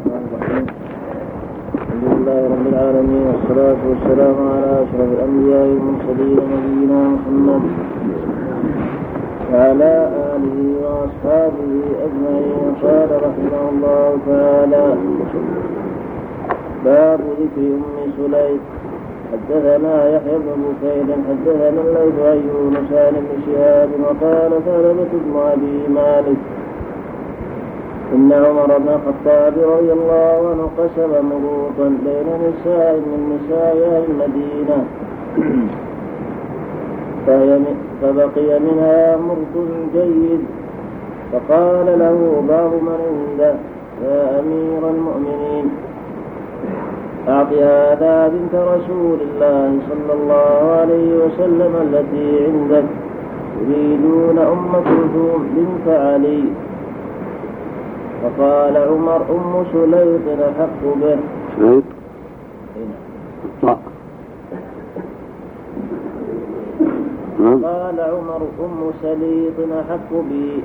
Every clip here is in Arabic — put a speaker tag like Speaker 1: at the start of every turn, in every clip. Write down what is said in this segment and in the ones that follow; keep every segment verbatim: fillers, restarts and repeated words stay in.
Speaker 1: الرحمن الرحيم. الحمد لله رب العالمين، والصلاة والسلام على أشرف الأنبياء والمرسلين نبينا محمد وعلى آله وأصحابه أجمعين. قال رحمه الله تعالى: باب ذكر أم سليم. حدثنا يحيى بن بكير حدثنا الليث عن يونس عن ابن شهاب وقال ثعلبة بن أبي مالك إن عمر بن الخطاب رضي الله عنه قسم مروطا بين نساء من نساء أهل المدينة فبقي منها مرط جيد، فقال له بعض من عنده: يا أمير المؤمنين، أعط هذا بنت رسول الله صلى الله عليه وسلم التي عندك، يريدون أم كلثوم بنت علي. فقال عمر: أم سليط أحق به.
Speaker 2: سليط
Speaker 1: قال عمر: أم سليط أحق بي.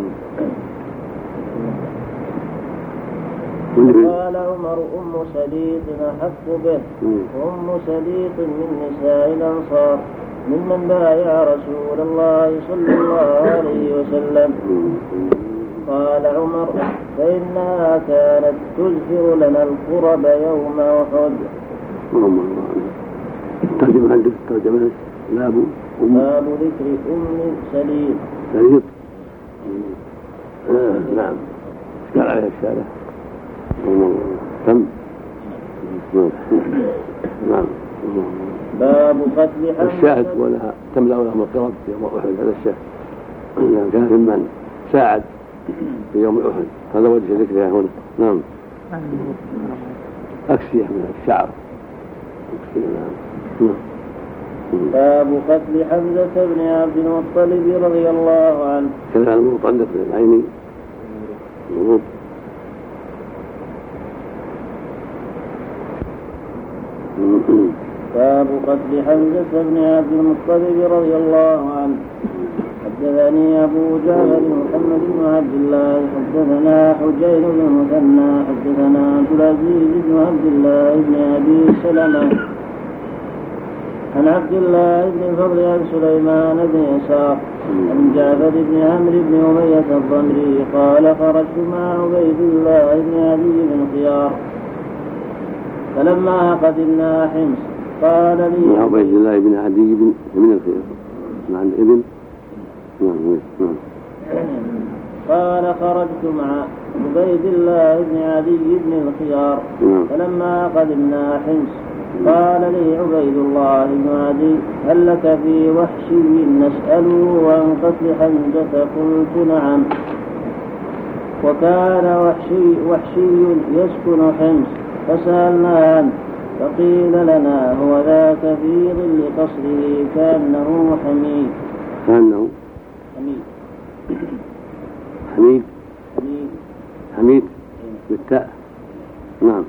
Speaker 1: قال عمر: أم سليط أحق به. أم سليط من نساء الأنصار ممن بايع رسول الله صلى الله عليه وسلم. قال عمر: فإنها كانت تزفر لنا القرب يوم أحد.
Speaker 2: ترجمة عندك ترجمة باب
Speaker 1: باب ذكر أم سليط.
Speaker 2: سليط آه نعم. قال عليها الشارع تم. نعم.
Speaker 1: باب قتل حمزة.
Speaker 2: الشاهد ولها تملأ لهم القرب في يوم أحد. هذا الشاهد كان ممن ساعد في يوم أحد، هذا وجه ذكرها هنا. نعم. أكسية من الشعر. نعم.
Speaker 1: باب قتل حمزة بن عبد المطلب رضي الله عنه.
Speaker 2: كان هذا الموت عندك في العين. الموت.
Speaker 1: باب قتل حمزة بن عبد المطلب رضي الله عنه. حدثني أبو جعفر محمد بن عبد الله حدثنا حجين بن المثنى حدثنا عبد العزيز بن عبد الله بن أبي سلمة عن عبد الله بن الفضل عن سليمان بن يسار عن جعفر بن عمرو بن أمية الضمري قال: خرجت مع عبيد الله بن عدي بن خيار فلما قدمنا حمص قال لي
Speaker 2: مع عبيد الله بن عدي بن الخيار مع الابن.
Speaker 1: قال: خرجت مع عبيد الله بن عدي بن الخيار فلما قدمنا حمص قال لي عبيد الله بن عدي: هل لك في وحشي نسأله عن قتل حمزة؟ قلت: نعم. وكان وحشي, وحشي يسكن حمص فسألنا عنه فقيل لنا: هو ذاك في ظل قصره كأنه حميد.
Speaker 2: كأنه
Speaker 1: حميد
Speaker 2: حميد
Speaker 1: حميد
Speaker 2: حميد بالتاء. نعم.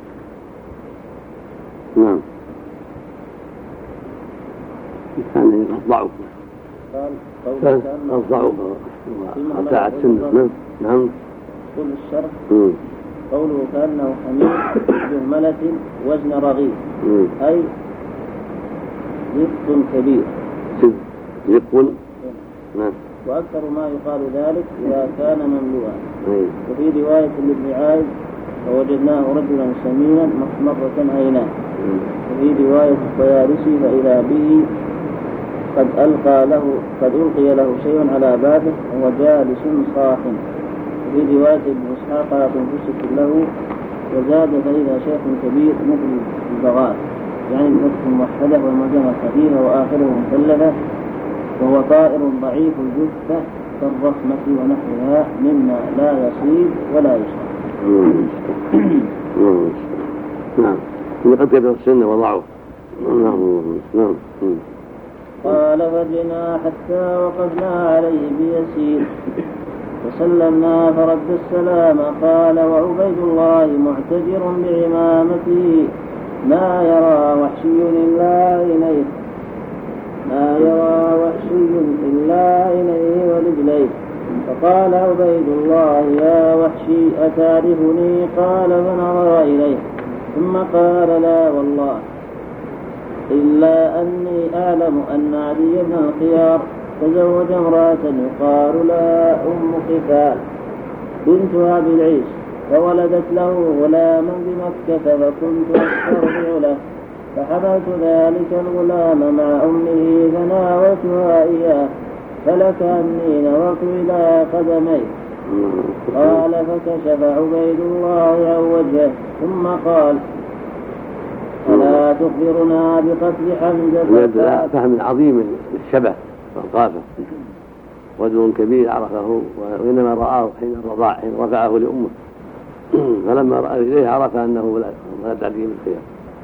Speaker 2: نعم. كان يضعف.
Speaker 1: قال
Speaker 2: الضعف وقطاع السنة. نعم.
Speaker 1: كل الشرط قوله كأنه حميد جهملة وزن رغيف، أي زفت كبير.
Speaker 2: زفت. نعم.
Speaker 1: وأكثر ما يقال ذلك إذا كان مملوءا. وفي رواية لابن عائد: فوجدناه رجلا سمينا محمرة عيناه. وفي رواية الطيالسي: فإذا به قد ألقى له قد ألقي له شيء على بابه وهو جالس صاح. وفي رواية ابن إسحاق: تنفسك له. وزاد: فإذا شيخ كبير مثل البغاث، يعني بفتح موحدة والمجمع خفيفة وآخره مثلثة، وهو طائر ضعيف الجثة كالرخمة ونحوها مما لا يصيب ولا يشرب.
Speaker 2: نعم. لقد كبر السن وضعه. نعم.
Speaker 1: قال: فرجنا حتى وقفنا عليه بيسير فسلمنا فرد السلام. قال: وعبيد الله معتجر بعمامته ما يرى وحشي إلا عينيه ما يرى وحشي إلا عينيه ورجليه. فقال عبيد الله: يا وحشي أتعرفني؟ قال: فنظر ثم قال لا والله إلا أني أعلم أن علي بن الخيار تزوج امرأة يقال لها أم قتال بنت أبي العيش فولدت له غلاما بمكة فكنت أسترضع له فحملت ذلك الغلام مع أمه فناولتها إياه فلك أني نظرت إلى قدمي. قال فكشف عبيد الله عن وجهه ثم قال ألا تخبرنا بقتل حمزة؟
Speaker 2: فهم عظيم الشبه والقافة رجل كبير عرفه وإنما رآه حين الرضاع حين رفعه لأمه فلما رأى إليه عرف أنه ولد علي بن الخيار.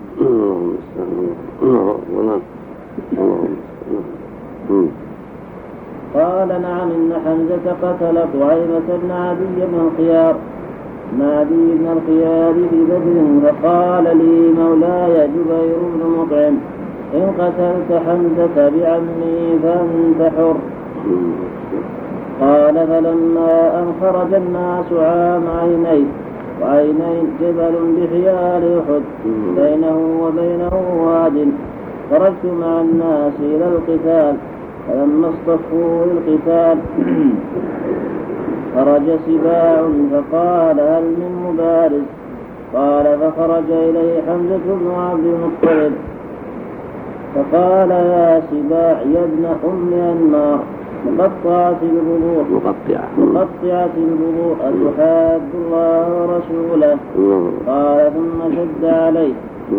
Speaker 1: قال نعم إن حمزة قتل طعيمة بن عدي بن الخيار عدي بن الخيار في بدر فقال لي مولاي جبير بن مطعم إن قتلت حمزة بعمي فأنت حر. قال فلما أن خرج الناس عام عينيه وعينين جبل بحيال أحد بينه وبينه واد خرجت مع الناس إلى القتال فلما اصطفوا للقتال خرج سباع فقال هل من مبارز؟ قال فخرج إليه حمزة بن عبد المطلب فقال يا سباع يا ابن أم أنمار مقطعة البذور مقطعة البذور أتحاد الله ورسوله؟ قال ثم شد عليه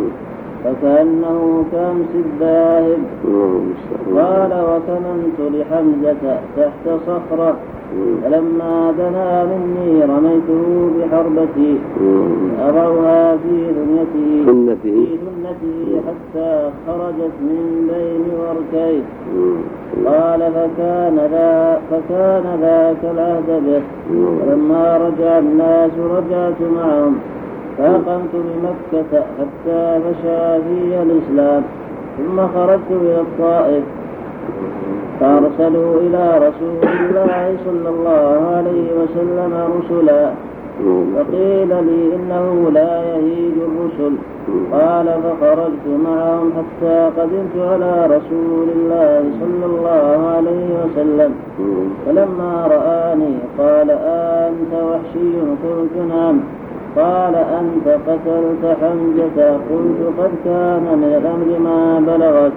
Speaker 1: فكأنه كأمس الذاهب. قال وكمنت لحمزة تحت صخرة فلما دنا مني رميته بحربتي فأضعها في ثنيته في ثنيته حتى خرجت من بين وركيه. قال فكان ذا فكان ذاك العهد به. ولما رجع الناس رجعت معهم فأقمت بمكة حتى فشى في الإسلام ثم خرجت إلى الطائف فأرسلوا إلى رسول الله صلى الله عليه وسلم رسلا فقيل لي إنه لا يهيج الرسل. قال فخرجت معهم حتى قدمت على رسول الله صلى الله عليه وسلم فلما رآني قال أنت وحشي؟ قلت نعم. قال أنت قتلت حمزة؟ قلت قد كان من الأمر ما بلغت.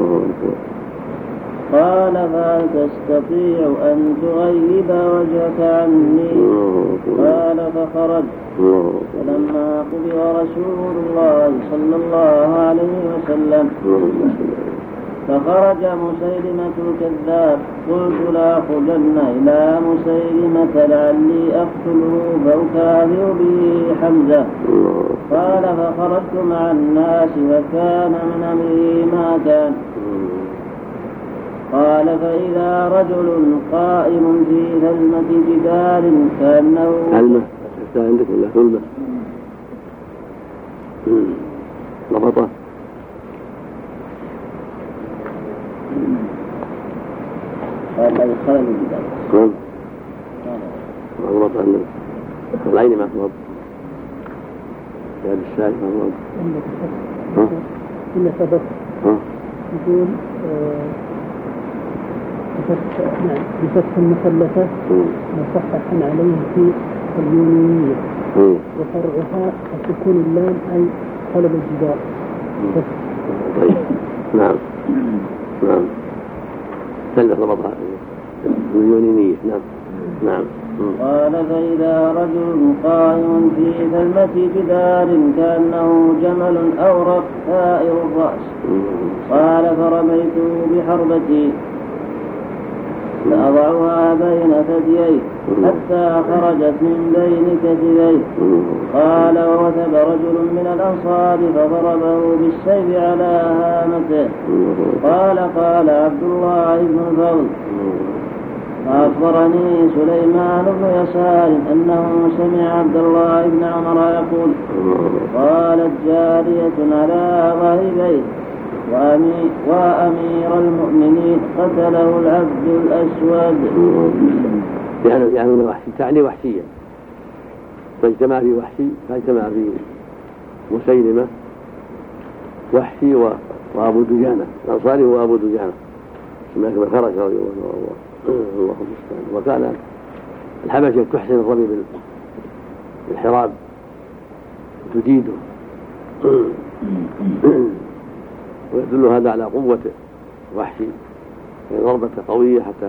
Speaker 1: قال فهل تستطيع أن تغيب وجهك عني؟ قال فخرج. فلما قبض رسول الله صلى الله عليه وسلم فخرج مسيلمة الكذاب قلت لأخرجن إلى مسيلمة لعلي أقتله فأكافئ به حمزة. قال فخرجت مع الناس فكان من أمره ما كان. قال فإذا رجل قائم في ثلمة جدار كأنه
Speaker 2: ثلمة عندك ولا ثلمة ضبطه
Speaker 1: قال هذا خلل الجدار
Speaker 2: نعم ضبط عندك العين ما تضبط هذا الشاي ما تضبط
Speaker 3: إلا سبب يقول بفتح المثلثة مصححا عليه في اليونانية وفرعها سكون اللام أي خلل الجدار.
Speaker 2: طيب نعم نعم ثلث ضبطها اليونانية نعم نعم.
Speaker 1: قال فإذا رجل قائم في ثلمة جدار كأنه جمل أورق ثائر الرأس. قال فرميته بحربتي فأضعها بين ثدييه حتى خرجت من بين كتفيه. قال ووثب رجل من الأنصار فضربه بالسيف على هامته. قال قال عبد الله بن الفضل وأخبرني سليمان بن يسار أنه سمع عبد الله بن عمر يقول قالت جارية على ظهر بيت وأمير المؤمنين قتله العبد الأسود.
Speaker 2: يعني يعني وحشي تعني وحشية فاجتمع في وحشي فاجتمع في مسيلمة وحشي وأبو دجانة الأنصاري وأبو دجانة سمعت خرج رضي الله عنه الله المستعان. وكان الحبشة تحسن الرمي بالحراب وتجيده ويدل هذا على قوة وحشي ضربة قوية حتى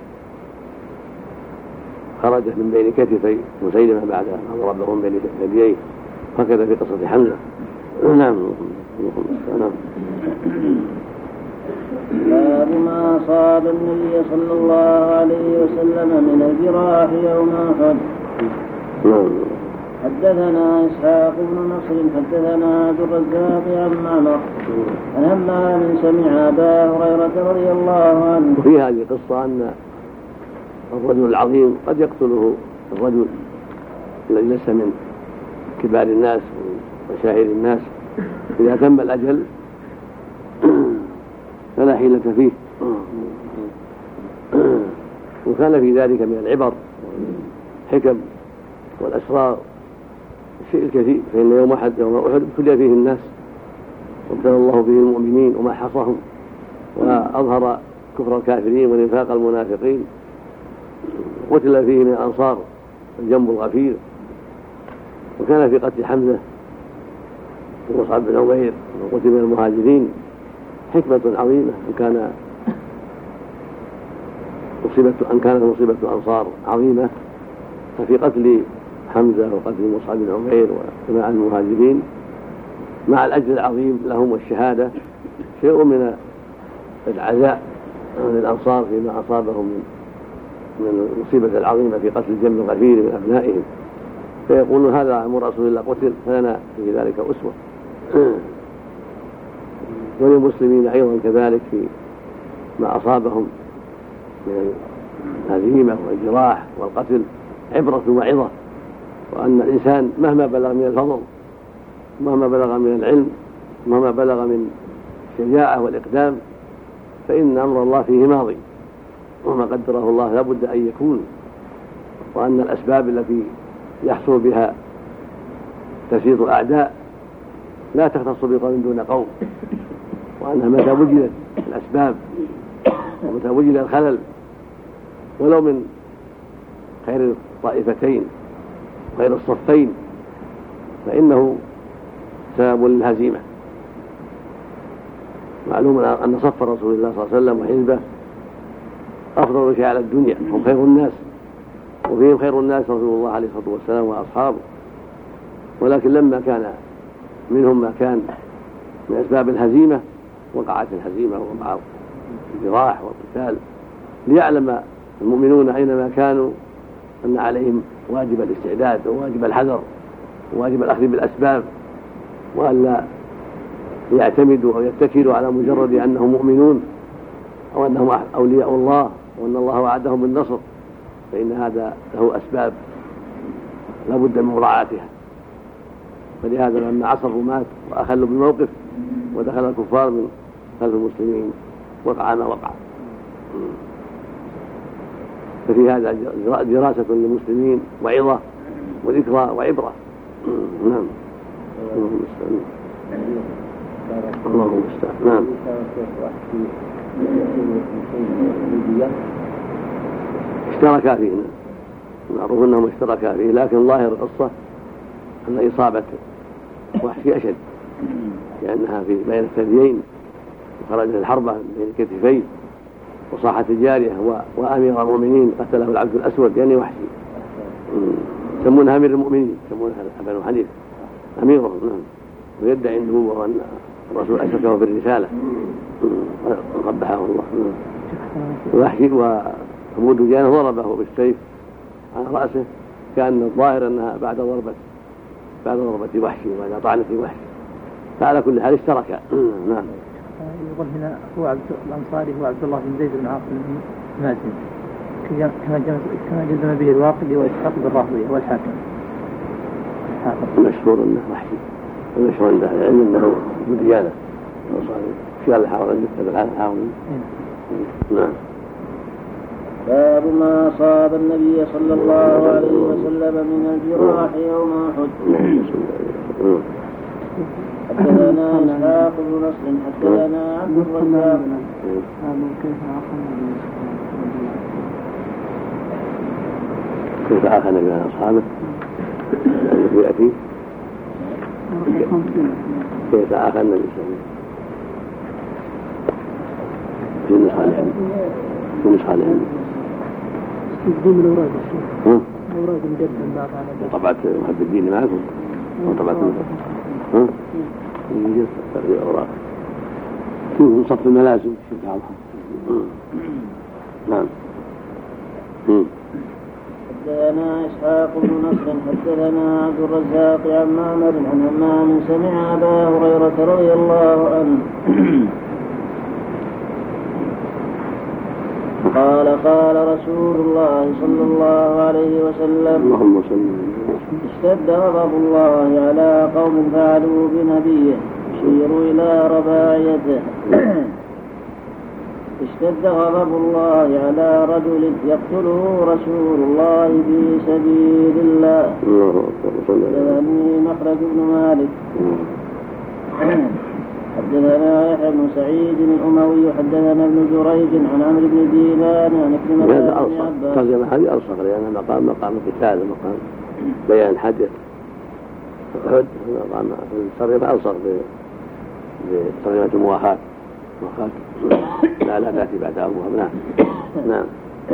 Speaker 2: خرجت من بين كتفي مسيلمة بعد أن ضربه من بين ثدييه هكذا في قصة حمزة. نعم.
Speaker 1: باب ما أصاب النبي صلى الله عليه وسلم من الجراح يوم أحد. حدثنا إسحاق بن نصر حدثنا عبد الرزاق عن معمر عن همام سمع أبا هريرة رضي الله عنه.
Speaker 2: وفي هذه القصة أن الرجل العظيم قد يقتله الرجل الذي ليس من كبار الناس ومشاهير الناس إذا تم الأجل فلا حيلة فيه. وكان في ذلك من العبر والحكم والأسرار الشيء الكثير. فإن يوم أحد يوم أحد ابتلي فيه الناس وابتلى الله فيه المؤمنين وما حصهم وأظهر كفر الكافرين ونفاق المنافقين. قتل فيه من الأنصار الجنب الغفير. وكان في قتل حمزة ومصعب بن عمير وقتل من المهاجرين حكمة عظيمة أن كان مصيبة أن كانت مصيبة الأنصار عظيمة. ففي قتل حمزة وقتل مصعب بن عمير وجماعة المهاجرين مع الأجر العظيم لهم والشهادة شيء من العزاء عن الأنصار فيما أصابهم من من المصيبة العظيمة في قتل الجنب الغفير من أبنائهم. فيقولون هذا عم رسول الله قتل فلنا في ذلك أسوة. وللمسلمين أيضا كذلك في ما أصابهم من الهزيمة والجراح والقتل عبرة وعظة. وأن الإنسان مهما بلغ من الفضل مهما بلغ من العلم مهما بلغ من الشجاعة والإقدام فإن أمر الله فيه ماضي وما قدره الله لا بد أن يكون. وأن الأسباب التي يحصل بها تسييط الأعداء لا تختص بقوم دون قوم. وأنها متى وجدت الأسباب ومتى وجد الخلل ولو من خير الطائفتين خير الصفين فإنه سبب للهزيمة. معلوم أن صف رسول الله صلى الله عليه وسلم وحزبه أفضل شيء على الدنيا هم خير الناس وفيهم خير الناس رسول الله عليه الصلاة والسلام وأصحابه. ولكن لما كان منهم ما كان من أسباب الهزيمة وقعت الهزيمة ووقع الجراح والقتال ليعلم المؤمنون أينما كانوا أن عليهم واجب الاستعداد وواجب الحذر وواجب الأخذ بالأسباب وألا يعتمدوا أو يتكلوا على مجرد أنهم مؤمنون أو أنهم أولياء الله وأن الله وعدهم بالنصر. فإن هذا له أسباب لا بد من مراعاتها. فلهذا لما عصروا مات وأخلوا بالموقف ودخل الكفار من خلف المسلمين وقع ما وقع. ففي هذا دراسة للمسلمين وعظة وذكرى وعبرة. نعم. اللهم المستعان. نعم. اشتركا فيه معروف أنهم اشتركا فيه لكن ظاهر القصة أن إصابة وحشي أشد لأنها في بين الثديين وخرجت الحربة بين كتفيه وصاحت الجارية وأمير المؤمنين قتله العبد الأسود يعني وحشي يسمونها أمير المؤمنين يسمونها بنو حنيفة أميرهم. نعم. ويدعي النبوة وأن الرسول أشركه بالرسالة قبحه الله. وحشي وأبو دجانة ضربه بالسيف على رأسه كان الظاهر أنها بعد ضربة بعد ضربة وحشي وإذا طعنت وحشي. فعلى كل حال اشترك. نعم.
Speaker 3: يقول هنا هو عبد الأنصاري هو عبد الله بن زيد بن عاصم المازني كما جزم به الواقدي وإسحاق بالراهوية والحاكم.
Speaker 2: مشهور أنه وحشي ومشهور عند أهل العلم أنه أبو دجانة في هذا الحاضر المكتب الحاضر. نعم.
Speaker 1: باب ما أصاب النبي صلى الله عليه وسلم من الجراح يوم أحد. حدثنا إسحاق بن نصر حدثنا عبد الرزاق
Speaker 2: كيف آخى النبي عن أصحابه يأتي كيف آخى النبي صلى الله عليه وسلم في النسخة العلم في النسخة العلم
Speaker 3: تقديم الأوراق الأوراق مجددا بعض على
Speaker 2: طبعت محب الدين معكم وطبعت ها يجب تغيير الأوراق شوف نصف الملازم شوف بعضها نعم
Speaker 1: حدثنا إسحاق بن نصر حدثنا عبد الرزاق عن معمر عن همام سمع أبا هريرة رضي الله عنه قال قال رسول الله صلى الله عليه وسلم
Speaker 2: اللهم صل
Speaker 1: اشتد غضب الله على قوم فعلوا بنبيه يشير إلى رباعيته اشتد غضب الله على رجل يقتله رسول الله في سبيل الله. حدثني مخرج بن مالك حدثنا يحيى بن سعيد الأموي حدثنا ابن جريج عن عمرو بن دينار عن كلمة
Speaker 2: هذا أوصف ترجمة هذه أوصف لأن مقام مقام القتال مقام بيان حدث مقام الترجمة أوصف بترجمة المواخاة مواخاة لا لا تأتي بعد أبوها. نعم نعم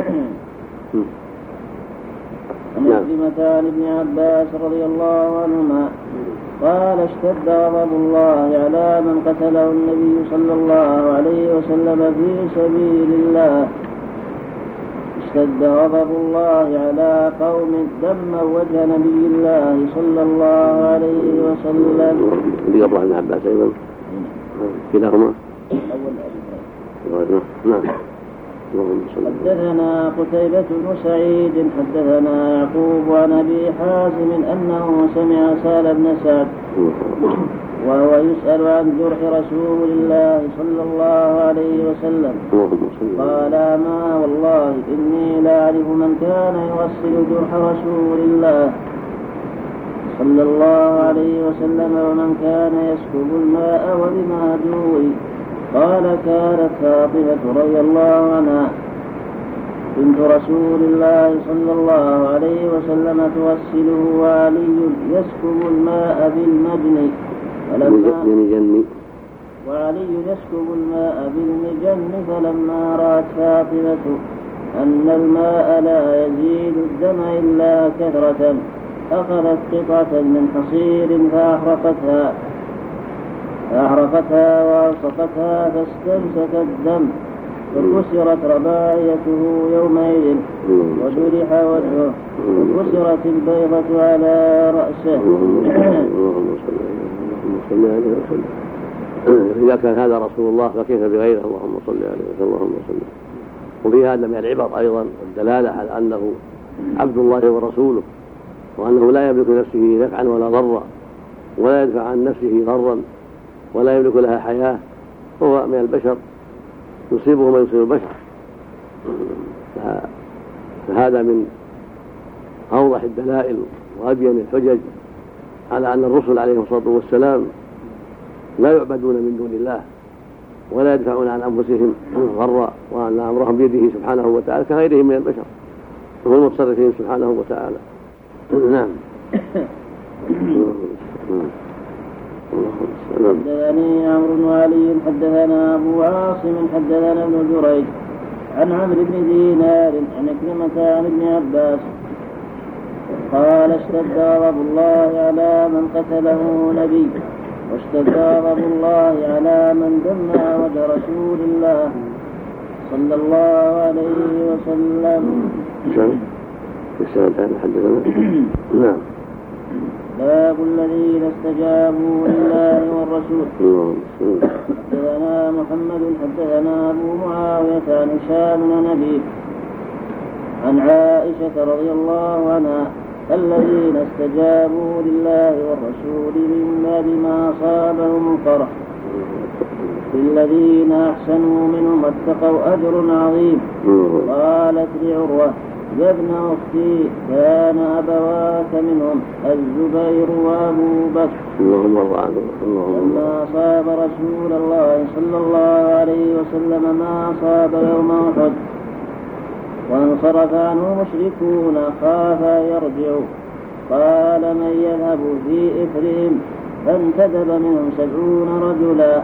Speaker 1: عن كلمة عن ابن عباس رضي الله عنهما قال اشتد غضب الله على من قتله النبي صلى الله عليه وسلم في سبيل الله اشتد غضب الله على قوم دموا وجه نبي الله صلى الله عليه وسلم.
Speaker 2: رضي الله ابن عباس أيضا كلاهما نعم.
Speaker 1: حدثنا قتيبة بن سعيد حدثنا يعقوب عن أبي حازم أنه سمع سهل بن سعد وهو يسأل عن جرح رسول الله صلى الله عليه وسلم قال ما والله إني لأعرف من كان يغسل جرح رسول الله صلى الله عليه وسلم ومن كان يسكب الماء وبما جوي. قال كانت فاطمة رضي الله عنها بنت رسول الله صلى الله عليه وسلم توسله وعلي يسكب الماء بالمجن فلما وعلي يسكب الماء بالمجن فلما رأت فاطمة أن الماء لا يزيد الدم إلا كثرة أخذت قطعة من حصير فأحرقتها فأحرقتها وألصقتها فاستمسك الدم فكسرت رباعيته يومئذ وجرح وجهه وكسرت البيضة على رأسه.
Speaker 2: إذا كان هذا رسول الله فكيف بغيره؟ اللهم صل عليه وسلم. اللهم صل. وفي هذا من العبر أيضا والدلالة على أنه عبد الله ورسوله وأنه لا يملك نفسه نفعا ولا ضرا ولا يدفع عن نفسه ضرا ولا يملك لها حياة هو من البشر يصيبه ما يصيب البشر. فهذا من أوضح الدلائل وأبين الحجج على أن الرسل عليهم الصلاة والسلام لا يعبدون من دون الله ولا يدفعون عن أنفسهم ضرا وأن أمرهم بيده سبحانه وتعالى كغيرهم من البشر وهو المتصرفين سبحانه وتعالى. نعم.
Speaker 1: حدثني عمرو بن علي حدثنا أبو عاصم حدثنا ابن جريج عن عمرو بن دينار عن كلمة عن ابن عباس قال اشتد غضب الله على من قتله نبي واشتد غضب الله على من دم وجه رسول الله صلى الله عليه وسلم.
Speaker 2: نعم.
Speaker 1: باب الذين استجابوا لله والرسول. حدثنا محمد حدثنا أبو معاوية عن هشام بن نبيه عن عائشة رضي الله عنها الذين استجابوا لله والرسول من بعد ما أصابهم القرح للذين أحسنوا منهم واتقوا أجر عظيم. قالت لعروة يا ابن أختي كان أبواك منهم الزبير وأبو بكر
Speaker 2: اللهم ارض عنه.
Speaker 1: لما أصاب رسول الله صلى الله عليه وسلم ما أصاب يوم أحد وانصرف عنه مشركون خاف يرجعوا قال من يذهب في إثرهم فانتدب منهم سبعون رجلا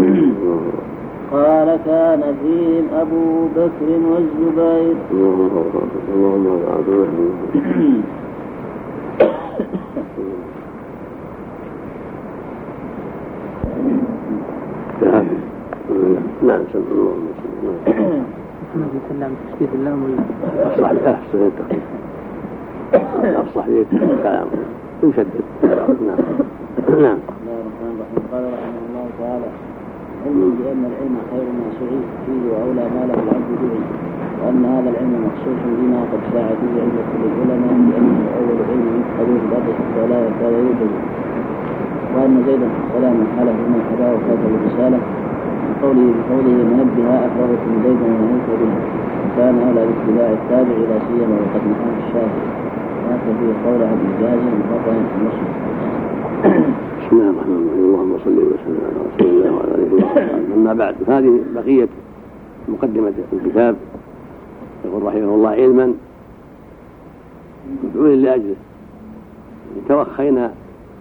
Speaker 1: قال كان فيهم أبو بكر والزبير.
Speaker 2: نعم سلم الله عليه
Speaker 3: وسلم تشكيل اللام ولا
Speaker 2: أصلح أحسن التقييم أصلح لي الكلام يشدد. نعم نعم.
Speaker 1: قال رحمه الله تعالى علم بأن العلم خير ما سعيد فيه وأولى ما له العبد به وأن هذا العلم مخصوص بما قد شاع به عند كل العلماء لأنه أول علم يفقد في الأرض حتى لا يكاد يوجد وأن زيد السلام حاله من حباه وخاتم الرسالة من قوله بقوله منبها أفرغت من زيد ونهيت به وكان أولى باتباع التابع إلى سيما وقد نحن الشافعي هذا فيه قول عبد الجازي مقاطعا في المسلم.
Speaker 2: بسم الله الرحمن الرحيم. اللهم صل وسلم على رسول الله وعلى اله وصحبه. اما بعد هذه بقيه مقدمه الكتاب. يقول رحمه الله علما مفعول لاجله توخينا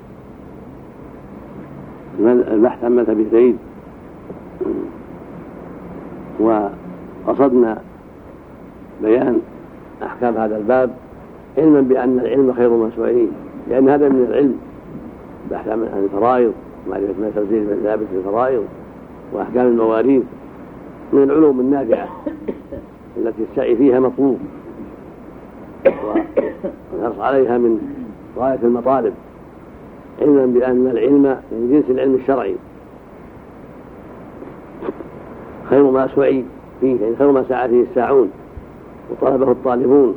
Speaker 2: البحث عن مذهب زيد وقصدنا بيان احكام هذا الباب علما بان العلم خير مسؤولين لان هذا من العلم بحث عن الفرائض ومعرفة ما تنزيل من ثابت في الفرائض وأحكام المواريث من العلوم النافعة التي السعي فيها مطلوب والحرص عليها من غاية المطالب علما بأن العلم من جنس العلم الشرعي خير ما سعي فيه يعني خير ما سعى فيه الساعون وطلبه الطالبون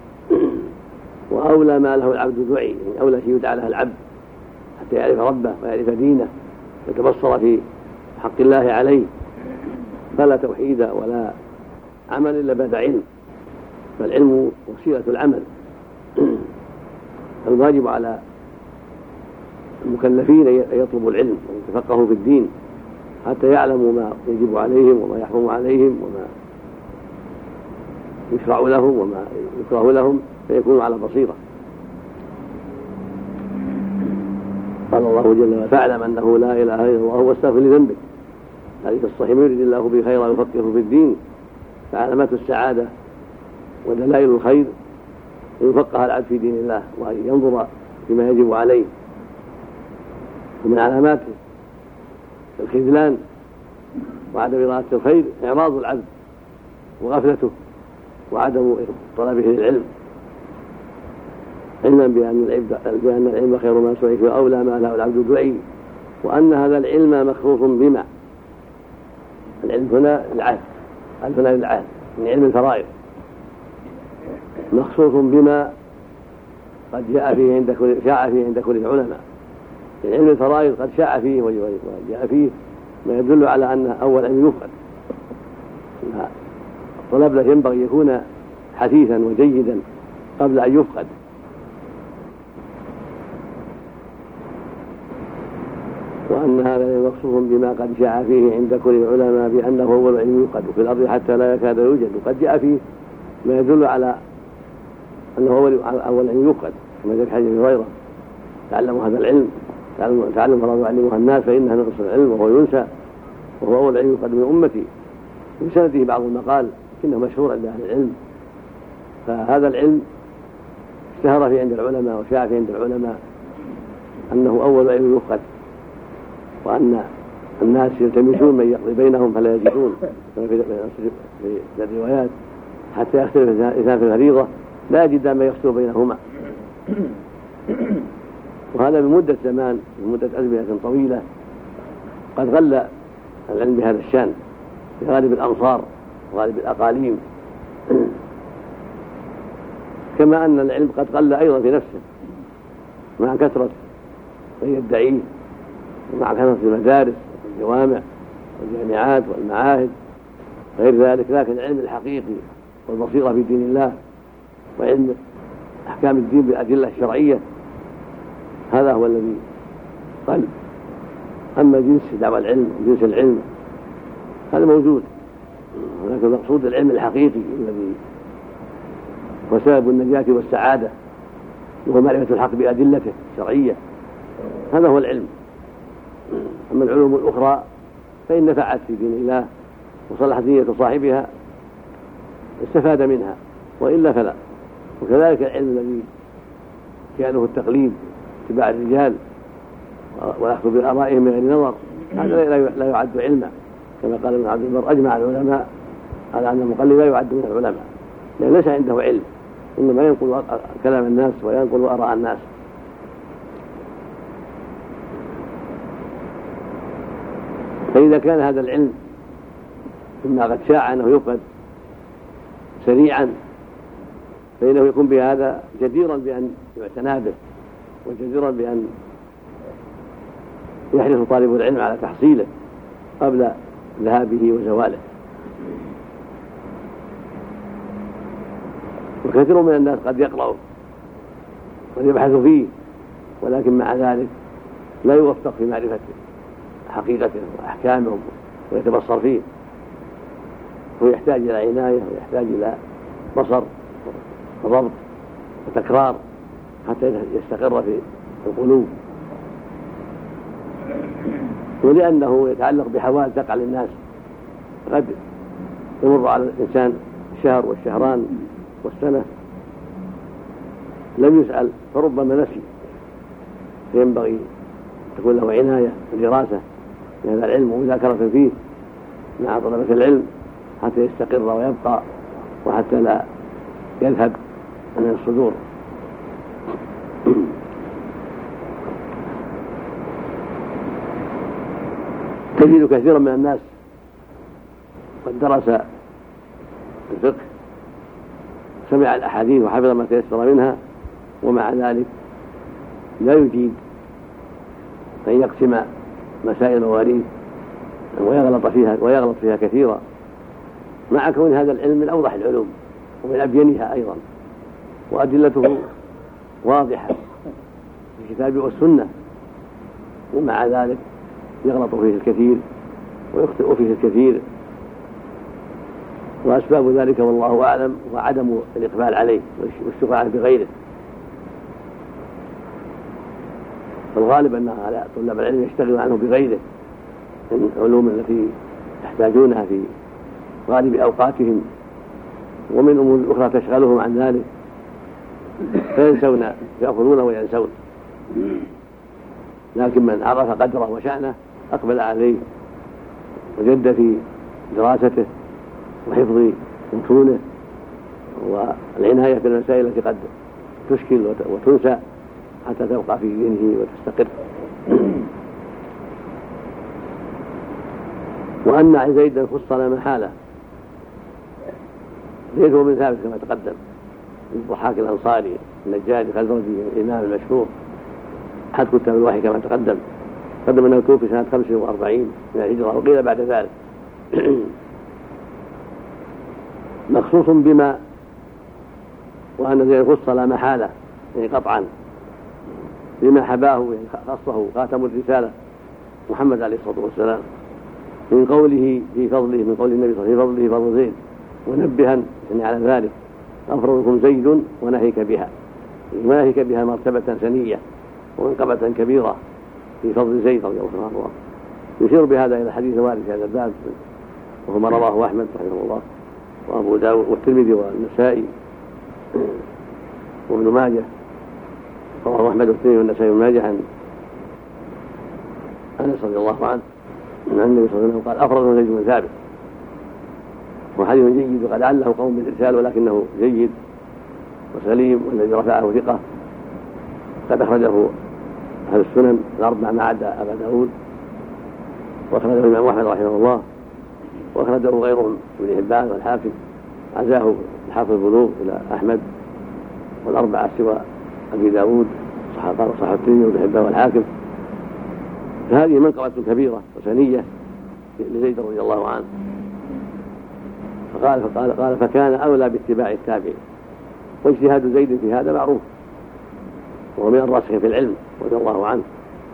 Speaker 2: وأولى ما له العبد دعي يعني أولى شيء يدعى له العبد حتى يعرف ربه ويعرف دينه ويتبصر في حق الله عليه فلا توحيد ولا عمل إلا بعد علم فالعلم وسيلة العمل الواجب على المكلفين أن يطلبوا العلم ويتفقهوا في الدين حتى يعلموا ما يجب عليهم وما يحرم عليهم وما يشرع لهم وما يكره لهم فيكونوا على بصيرة. قال الله جل وعلا فاعلم أنه لا إله إلا الله واستغفر لذنبك. هذه الصحيح يريد الله به خيرا يفقهه في الدين فعلامات السعادة ودلائل الخير يفقه العبد في دين الله وأن ينظر فيما يجب عليه. ومن علامات الخذلان وعدم إرادة الخير إعراض العبد وغفلته وعدم طلبه للعلم علما بأن العلم خير ما سعي فيه وأولى ما له العبد دعي وأن هذا العلم مخصوص بما العلم هنا العهد العلم هنا للعهد من علم الفرائض مخصوص بما قد جاء فيه عند كل شاع فيه عند كل العلماء. علم الفرائض قد شاع فيه وجاء فيه ما يدل على أن أول علم يفقد. الطلب له ينبغي يكون حثيثا وجيدا قبل أن يفقد. وأن هذا مخصوص بما قد شاع فيه عند كل العلماء بأنه هو العلم يفقد في الأرض حتى لا يكاد يوجد وقد جاء فيه ما يدل على أنه هو أول علم يفقد كما جاء في حديث هريرة تعلموا هذا العلم تعلم فلا يعلمها الناس فإنها نقص العلم وهو ينسى وهو أول علم يفقد من أمتي في سنده بعض المقال إنه مشهور عند أهل العلم. فهذا العلم اشتهر في عند العلماء وشاع في عند العلماء أنه أول علم يفقد وأن الناس يلتمسون من يقضي بينهم فلا يجدون في الروايات حتى يختلف الإنسان في الفريضة لا يجد ما يفصل بينهما. وهذا بمدة زمان بمدة أزمنة طويلة قد غل العلم بهذا الشان في غالب الأمصار وغالب الأقاليم كما أن العلم قد قل أيضا في نفسه مع كثرة من يدعيه ومع كثرة المدارس والجوامع والجامعات والمعاهد غير ذلك. لكن العلم الحقيقي والبصيرة في دين الله وعلم أحكام الدين بالأدلة الشرعية، هذا هو الذي قل. أما جنس دعوى العلم جنس العلم هذا موجود، ولكن المقصود العلم الحقيقي الذي هو سبب النجاة والسعادة وهو معرفة الحق بأدلته الشرعية، هذا هو العلم. أما العلوم الأخرى فإن نفعت في دين الله وصلحت نية صاحبها استفاد منها، وإلا فلا. وكذلك العلم الذي كانه التقليد اتباع الرجال ويأخذ بآرائهم من غير نظر، هذا لا يعد علما، كما قال ابن عبد البر أجمع العلماء على أن المقلد لا يعد من العلماء، لأن ليس عنده علم، إنما ينقل كلام الناس وينقل آراء الناس. فإذا كان هذا العلم مما قد شاع أنه يفقد سريعا فإنه يكون بهذا جديرا بأن يعتنى به، وجديرا بأن يحرص طالب العلم على تحصيله قبل ذهابه وزواله. وكثير من الناس قد يقرأ ويبحث فيه، ولكن مع ذلك لا يوفق في معرفة حقيقته وأحكامه ويتبصر فيه، ويحتاج إلى عناية ويحتاج إلى بصر وضبط وتكرار حتى يستقر في القلوب. ولأنه يتعلق بحوادث تقع للناس، قد يمر على الإنسان شهر والشهران والسنة لم يسأل فربما نسي، فينبغي تكون له عناية ودراسة لهذا العلم ومذاكرة فيه مع طلبة العلم حتى يستقر ويبقى وحتى لا يذهب عن الصدور. تجد كثيرا من الناس قد درس الفقه، سمع الأحاديث وحفظ ما تيسر منها، ومع ذلك لا يجيد أن يقسم مسائل المواريث ويغلط فيها ويغلط فيها كثيرا، مع كون هذا العلم من أوضح العلوم ومن أبينها أيضا، وأدلته واضحة في الكتاب والسنة، ومع ذلك يغلط فيه الكثير ويخطئ فيه الكثير. وأسباب ذلك والله أعلم وعدم الإقبال عليه والشغل بغيره. فالغالب أن طلاب العلم يشتغل عنه بغيره من العلوم التي يحتاجونها في غالب أوقاتهم، ومن أمور أخرى تشغلهم عن ذلك فينسون، يأخذون وينسون. لكن من عرف قدره وشأنه أقبل عليه وجد في دراسته وحفظ متونه والعناية بالمسائل التي قد تشكل وتنسى حتى تبقى في ذهنه وتستقر. وأن زيدا خص لا محالة. زيد هو من ثابت كما تقدم، الضحاك الأنصاري النجاري الخزرجي الإمام المشهور أحد كتاب الوحي كما تقدم، قدم أنه توفي سنة خمس وأربعين من الهجرة، وقيل بعد ذلك. مخصوص بما وأن زيد خص لا محالة، يعني قطعا لما حباه يعني خصه خاتم الرسالة محمد عليه الصلاة والسلام من قوله في فضله، من قول النبي صلى الله عليه وسلم في فضله فضل زيد، منبها يعني على ذلك أفرضكم زيد وناهيك بها، وناهيك بها مرتبة ثنية ومنقبة كبيرة في فضل زيد رضي الله عنه. يشير بهذا إلى حديث وارد في هذا الباب وهو ما رواه أحمد رحمه الله وأبو داود والترمذي والنسائي وابن ماجه، رواه أحمد والترمذي والنسائي وابن ماجه عن أنس رضي الله عنه أن النبي صلى الله عليه وسلم قال أفرض زيد بن ثابت، وحديث جيد وقد عله قوم بالإرسال ولكنه جيد وسليم، والذي رفعه ثقة قد أخرجه أهل السنن الأربعة ما عدا أبا داود، وأخرجه الإمام أحمد رحمه الله، وأخرجه غيرهم ابن حبان والحاكم، عزاه الحافظ البلوغ إلى أحمد والأربعة سوى أبي داود قال صحيح الترمذي وابن حبان والحاكم. فهذه منقبة كبيرة وسنية لزيد رضي الله عنه. فقال فقال قال فكان أولى باتباع التابعين، واجتهاد زيد في هذا معروف، وهو من الراسخين في العلم رضي الله عنه.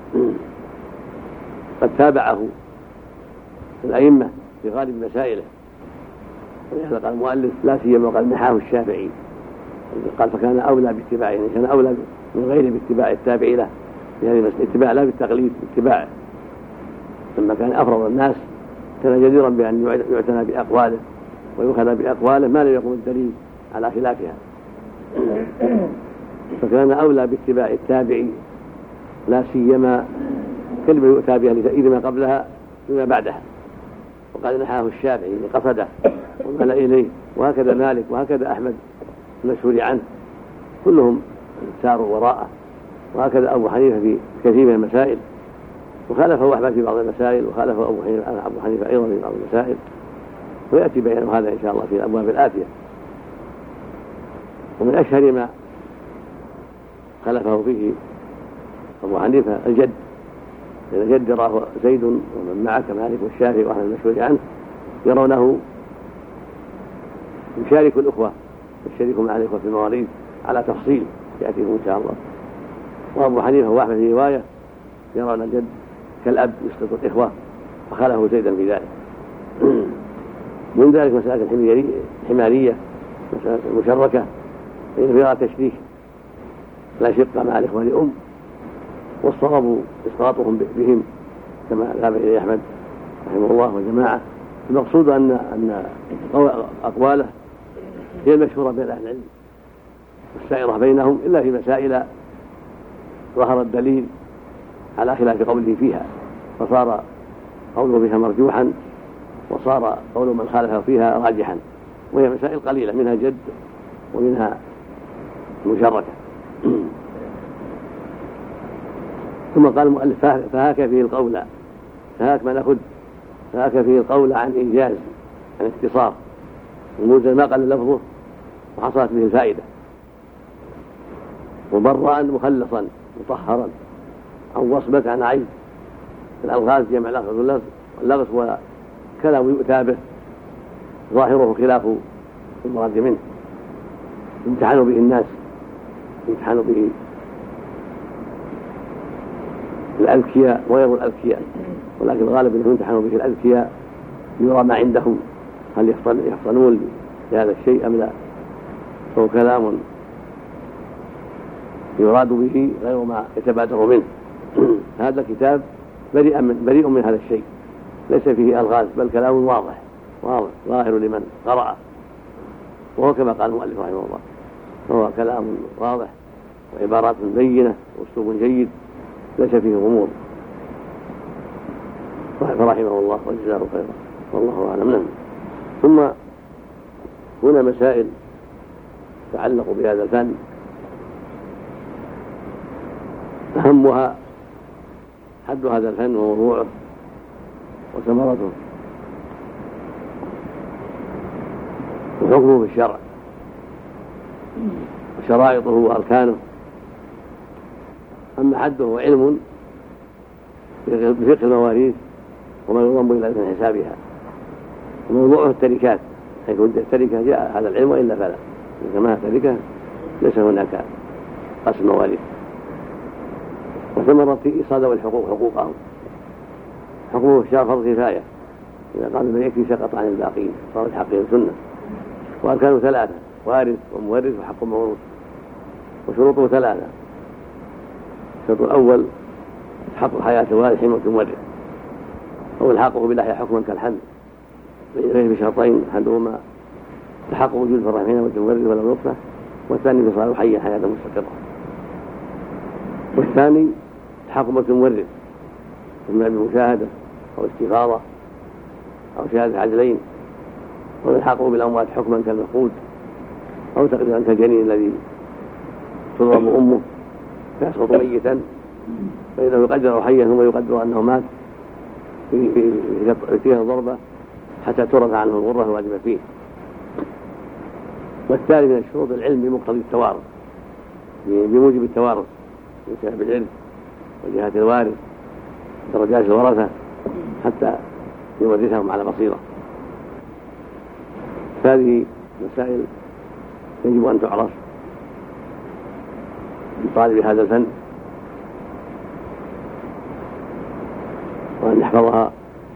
Speaker 2: قد تابعه الأئمة في غالب مسائله، ولهذا قال المؤلف لا سيما وقد نحاه الشافعي، قال فكان أولى باتباعه، يعني كان أولى من غيره باتباع التابع له، يعني اتباع لا بالتقليد، اتباع لما كان أفرض الناس كان جديرا بأن يعتنى بأقواله ويؤخذ بأقواله ما لم يقم الدليل على خلافها، فكان أولى باتباع التابع لا سيما كلمة يؤتى بها لتأييد ما قبلها بما بعدها. وقد نحاه الشافعي لقصده ومال إليه، وهكذا مالك وهكذا أحمد المشهور عنه كلهم ساروا وراءه، وهكذا أبو حنيفة في كثير من المسائل، وخالفه أحمد في بعض المسائل، وخالفه أبو حنيفة, أبو حنيفة أيضا في بعض المسائل، ويأتي بيان هذا إن شاء الله في الأبواب الآتية. ومن أشهر ما خلفه فيه أبو حنيفة الجد، لأن الجد راه زيد ومن معك مالك والشافعي وأحمد المشهور عنه يرونه يشارك الأخوة يشارك مع الإخوة في المواريث على تفصيل يأتيهم إن شاء الله. وأبو حنيفة وأحمد في رواية يرون الجد كالأب يسقط الإخوة، فخلفه زيدا في ذلك. من ذلك مسألة الحمارية، مسألة المشركة، فإن فيها تشريك لا شق مع الإخوة لأم، والصواب إسقاطهم بهم كما ذهب إليه أحمد رحمه الله وجماعة. المقصود أن أن أقواله هي المشهورة بين أهل العلم والسائرة بينهم، إلا في مسائل ظهر الدليل على خلاف قوله فيها، فصار قوله بها مرجوحا، وصار قول من خالفه فيها راجحا، وهي مسائل قليلة، منها جد ومنها مشركة. ثم قال المؤلف فهاك فيه القول، فهاك ما نأخذ فهاك فيه القول عن إنجاز، عن اختصار، الموجز ما قال لفظه وحصلت به الفائدة، مبرأ مخلصا مطهرا عن وصمة عن عيب. الألغاز جمع لغز، واللغز هو كلام يؤتى به ظاهره خلاف المراد منه، يمتحن به الناس، يمتحن به الأذكياء وغير الأذكياء، ولكن الغالب أنه يمتحن به الأذكياء ليرى ما عندهم، هل يحصلون لهذا الشيء أم لا، فهو كلام يراد به غير ما يتبادر منه. هذا الكتاب بريء من, بريء من هذا الشيء، ليس فيه ألغاز، بل كلام واضح واضح ظاهر لمن قرأه، وهو كما قال المؤلف رحمه الله، فهو كلام واضح وعبارات بينة وأسلوب جيد ليس فيه غموض، فرحمه الله وجزاه خيرا، والله أعلم. ثم هنا مسائل تعلق بهذا الفن، أهمها حد هذا الفن وموضوعه وثمرته وحكمه في الشرع وشرائطه وأركانه. أما حده هو علم بفقه المواريث وما يضم إلى من حسابها، وموضوعه التركات، حيث التركة جاء هذا العلم وإلا فلا، كما التركة ليس هناك قسم مواريث. وثمرت في إيصال ذوي الحقوق حقوقهم، حكمه الشرع فرض كفاية، إذا قال من يكفي سقط عن الباقين، صارت حقهم سنة. وأركانه ثلاثة: وارث ومورث وحق موروث. وشروطه ثلاثة: الشرط الأول حق حياة الوارث حين موت المورث، أو الحاقه بالله حكما كالحمل، فيه بشرطين: أحدهما تحقق وجود الفرع حين موت المورث ولو نطفة، والثاني بصار حيا حياة مستقرة. والثاني تحقق موت المورث إما بمشاهدة أو استفاضة أو شهادة عدلين، أو يلحقه بالأموات حكما كالمفقود، أو تقديرا كالجنين الذي تضرب أمه فيسقط ميتا، فإنه يقدر حيا ثم يقدر أنه مات في تلك الضربة حتى ترفع عنه الغرة الواجبة فيه. والثالث من الشروط العلم بمقتضي التوارث، بموجب التوارث من سبب العلم وجهات الوارث درجات الورثة حتى يورثهم على بصيرة. هذه مسائل يجب أن تعرف طالب هذا الفن وأن يحفظها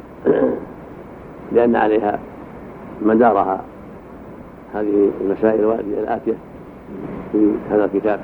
Speaker 2: لأن عليها مدارها هذه المسائل الآتية في هذا الكتاب.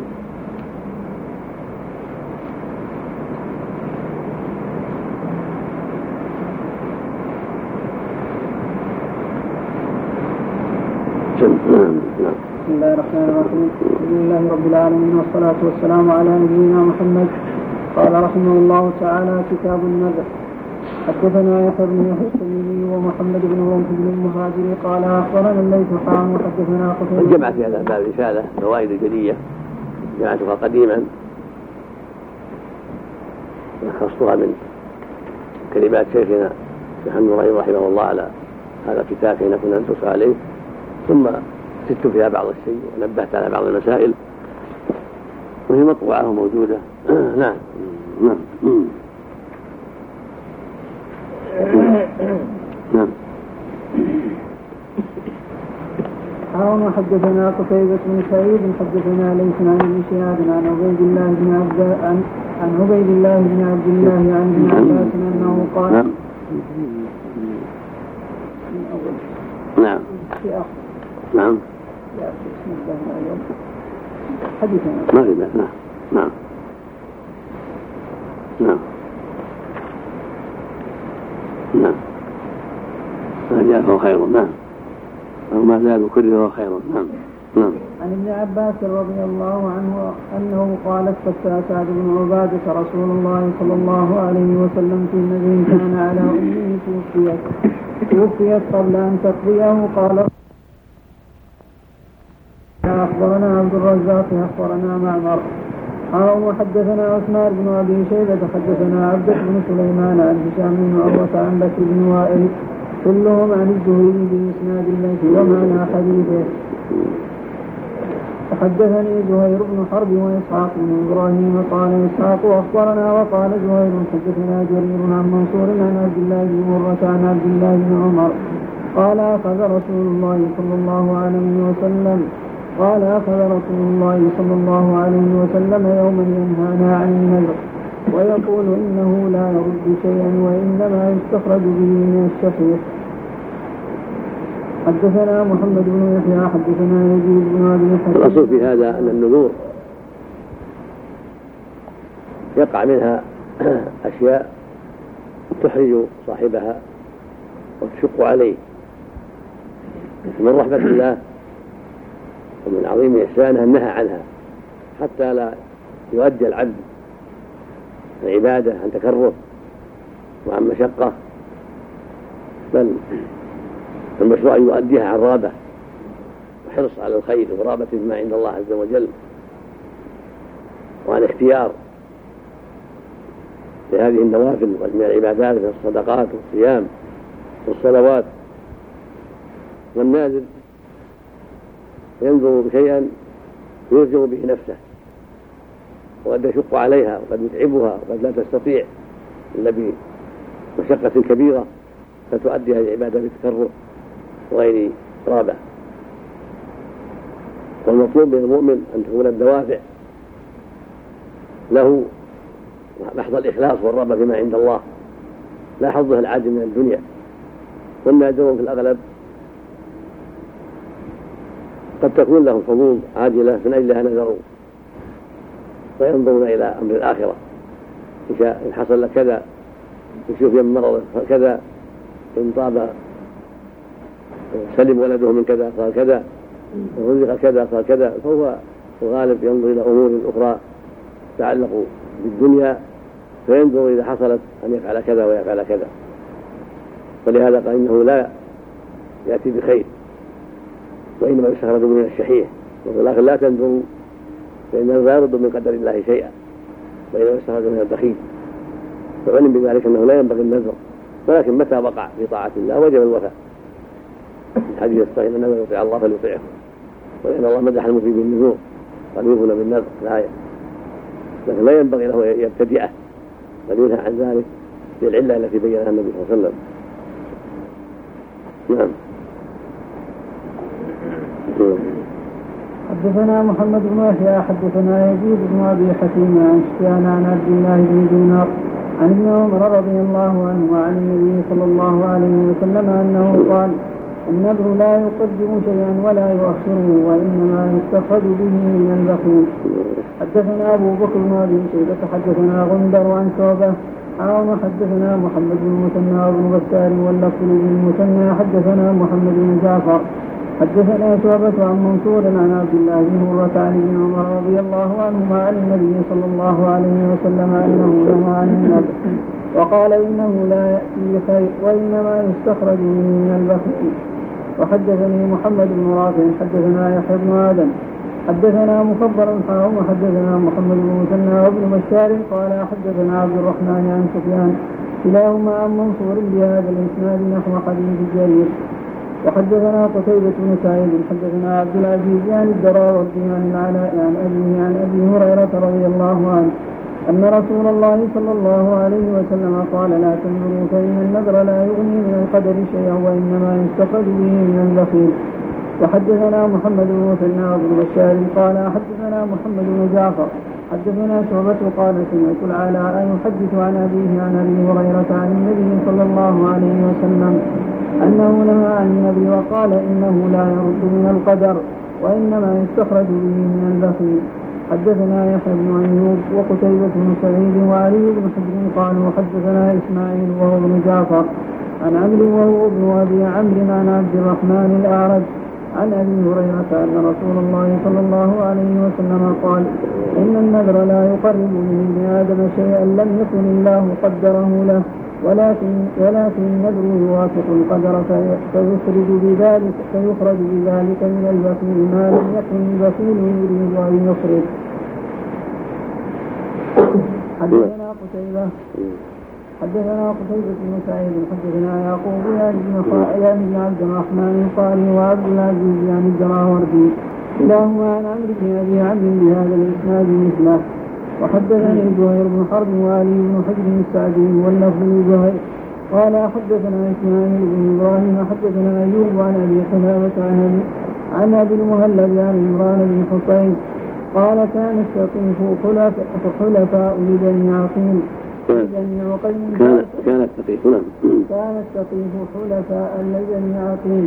Speaker 4: بسم الله الرحمن الرحيم. الحمد لله رب العالمين والصلاة والسلام على نبينا محمد. قال رحمه الله تعالى: كتاب النذر. حدثنا يحيى بن يحيى التميمي ومحمد بن رمح بن المهاجر قال أخبرنا الليث حام وحدثنا قتيبة.
Speaker 2: جمعت في هذا الباب رسالة فوائد جلية جمعتها قديما لخصتها من كلمات شيخنا محمد رحمه رحمه الله على هذا الكتاب حين كنا ندرس عليه، ثم زدت فيها بعض الشيء ونبهت على بعض المسائل وهي مطبوعة موجودة. نعم نعم نعم.
Speaker 4: حاول حدثنا قتيبة بن سعيد حدثنا ليس عن ابن شهاب عن عبيد الله بن عبد عن عن عبيد الله بن عبد الله عن ابن عباس انه قال:
Speaker 2: نعم نعم نعم
Speaker 4: حدثنا
Speaker 2: ما في بأس. نعم نعم نعم نعم ما جاء فهو خير. نعم أو ما زال كله خير. نعم نعم.
Speaker 4: عن ابن عباس رضي الله عنه أنه قال: استفتى سعد بن عبادة رسول الله صلى الله عليه وسلم في الذي كان على أمه توفيت توفيت قبل أن تقضيه. قال: أخبرنا عبد الرزاق أخبرنا معمر قال: وحدثنا عثمان بن أبي شيبة حدثنا عبد بن سليمان عن هشام بن عروة عن بكر بن وائل كلهم عن الزهري بإسناد الليث ومعنى حديثه. فحدثني زهير بن حرب وإسحاق بن إبراهيم قال إسحاق أخبرنا وقال زهير حدثنا جرير عن منصور عن عبد الله بن مرة عن عبد الله بن عمر قال: أخذ رسول الله صلى الله عليه وسلم قال أخذ رسول الله صلى الله عليه وسلم يوما ينهانا عن النذر ويقول إنه لا يرد شيئا وإنما يستخرج به من الشحيح. حدثنا محمد بن يحيى حدثنا يزيد بن أبي حسين.
Speaker 2: الأصل في هذا أن النذور يقع منها أشياء تحرج صاحبها وتشق عليه من رحمة الله ومن عظيم إحسانه نهى عنها حتى لا يؤدي العبد العبادة عن تكرر وعن مشقة، بل المشروع أن يؤديها عن رغبة وحرص على الخير ورغبة بما عند الله عز وجل وعن اختيار لهذه النوافل من العبادات من الصدقات والصيام والصلوات. والناذر ينظر شيئا يرجو به نفسه وقد يشق عليها وقد يتعبها وقد لا تستطيع إلا بمشقة كبيرة فتؤدي هذه العبادة بتكرر وغير رابع. والمطلوب من المؤمن أن تكون الدوافع له محض الإخلاص والرغبة بما عند الله لا حظها العاجل من الدنيا. والناذرون في الأغلب قد تكون لهم حظوظ عاجلة من أجلها نذروا وينظرون إلى أمر الآخرة، إن حصل لك كذا يشوف يم مرض كذا، إن طاب سلم ولده من كذا قال كذا، ورزق كذا قال كذا. فهو الغالب ينظر إلى أمور أخرى تعلق بالدنيا فينظر إذا حصلت أن يفعل كذا ويفعل كذا. ولهذا قال إنه لا يأتي بخير وإنما يستخرج من الشحيح. ولكن لا تنظروا فإنه لا يرد من قدر الله شيئا وإنما يستخرج من البخيل. فعلم بذلك أنه لا ينبغي النذر، ولكن متى وقع في طاعة الله وجب الوفاء. الحديث يستغنى النذر يطيع الله فليطيعه، ولأن الله مدح المفيد بالنذور قال يوفون بالنذر الآية. لكن لا ينبغي له يبتدئه بل ينهى عن ذلك للعلة التي بينها النبي صلى الله عليه وسلم. نعم.
Speaker 4: حدثنا محمد بن يحيى حدثنا يزيد بن ابي حكيم عن سفيان عن عبد الله بن دينار عن ابن عمر رضي الله عنه وعن النبي صلى الله عليه وسلم انه قال: النذر لا يقدم شيئا ولا يؤخره وانما يستخرج به من البخيل. حدثنا ابو بكر بن ابي شيبه حدثنا غندر عن شعبه عاون حدثنا محمد بن المثنى وابن بشار واللفظ بن المثنى حدثنا محمد بن جعفر حدثنا شعبة عن منصور عن عبد الله بن مرة عن ابن عمر رضي الله عنهما عن النبي صلى الله عليه وسلم انه نهى عن النذر وقال انه لا ياتي خير وانما يستخرج من البخيل. وحدثني محمد بن رافع حدثنا يحيى بن ادم حدثنا مخبر حاهم وحدثنا محمد بن المثنى وابن بشار قال حدثنا عبد الرحمن عن سفيان كلاهما عن منصور بهذا الاسناد نحو حديث جرير. وحدثنا قتيبة بن سعيد حدثنا عبد العزيز عن الدراوردي عن العلاء عن أبيه عن أبي هريرة رضي الله عنه أن رسول الله صلى الله عليه وسلم قال: لا تنذروا فإن النذر لا يغني من القدر شيئا وإنما يستخرج به من البخيل. وحدثنا محمد بن مثنى وابن بشار قال حدثنا محمد بن جعفر حدثنا شعبة قال سمعت العلاء يحدث عن أبيه عن أبي هريرة عن النبي صلى الله عليه وسلم أنه نهى عن النبي وقال إنه لا يرد من القدر وإنما يستخرج به من البخيل. حدثنا يحيى بن أيوب وقتيبة بن سعيد وعلي بن حجر قالوا حدثنا إسماعيل وهو ابن جعفر عن عمرو وهو ابن أبي عمرو عن عبد الرحمن الأعرج عن أبي هريرة أن رسول الله صلى الله عليه وسلم قال: إن النذر لا يقرب من ابن آدم شيئا لم يكن الله قدره له ولكن ولكن النذر يوافق القدر فيخرج بذلك فيخرج بذلك من البخيل ما لم يكن البخيل يريد أن يخرج. حدثنا قتيبة حدثنا قتيبة بن سعيد حدثنا يعقوب يعني بن عبد الرحمن القاري وعبد العزيز يعني الدراوردي كلاهما عن عمرو بن أبي عمرو بهذا الإسناد مثله. وحدثني زهير بن حرب وعلي بن حجر السعدي واللفظ لزهير قال حدثنا إسماعيل بن إبراهيم حدثنا أيوب عن أبي قلابة عن أبي المهلب عن عمران بن حصين قال: كان السقيف خلفاء لبني عقيل
Speaker 2: كان كان السقيف
Speaker 4: كان السقيف خلفاء لبني عقيل